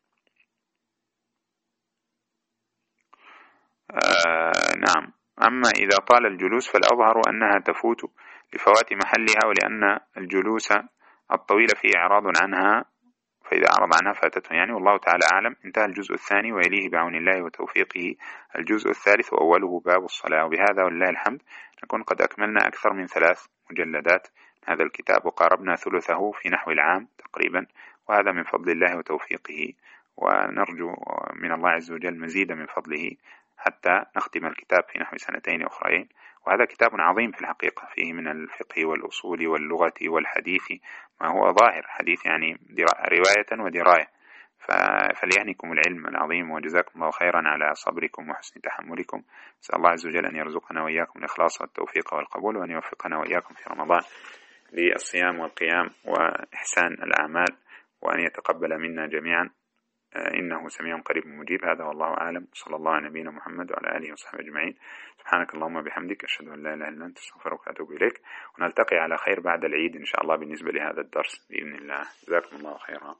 آه نعم. أما إذا طال الجلوس فالأظهر أنها تفوت لفوات محلها، ولأن الجلوس الطويل فيه إعراض عنها، فإذا أعرض عنها فاتته يعني، والله تعالى أعلم. انتهى الجزء الثاني، ويليه بعون الله وتوفيقه الجزء الثالث، وأوله باب الصلاة. وبهذا ولله الحمد نكون قد أكملنا أكثر من ثلاث مجلدات هذا الكتاب، وقاربنا ثلثه في نحو العام تقريبا، وهذا من فضل الله وتوفيقه، ونرجو من الله عز وجل مزيد من فضله حتى نختم الكتاب في نحو سنتين أخرين. وهذا كتاب عظيم في الحقيقة، فيه من الفقه والأصول واللغة والحديث ما هو ظاهر، حديث يعني رواية ودراية. فليهنكم العلم العظيم، وجزاكم الله خيرا على صبركم وحسن تحملكم. أسأل الله عز وجل أن يرزقنا وإياكم الإخلاص والتوفيق والقبول، وأن يوفقنا وإياكم في رمضان للصيام والقيام وإحسان الأعمال، وأن يتقبل منا جميعا إنه سميع قريب مجيب. هذا والله أعلم، صلى الله على نبينا محمد وعلى آله وصحبه أجمعين. سبحانك اللهم وبحمدك، أشهد أن لا إله إلا أنت، أستغفرك وأتوب إليك. ونلتقي على خير بعد العيد إن شاء الله بالنسبة لهذا الدرس بإذن الله. جزاكم الله خيرا.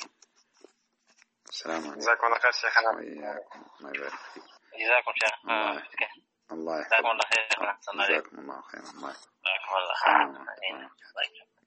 السلام عليكم. جزاكم الله خير شيخنا. وإياكم. الله يبارك فيك. جزاكم شيخ. الله يحفظك. جزاكم الله خير. جزاكم الله خيرا. الله يحفظك.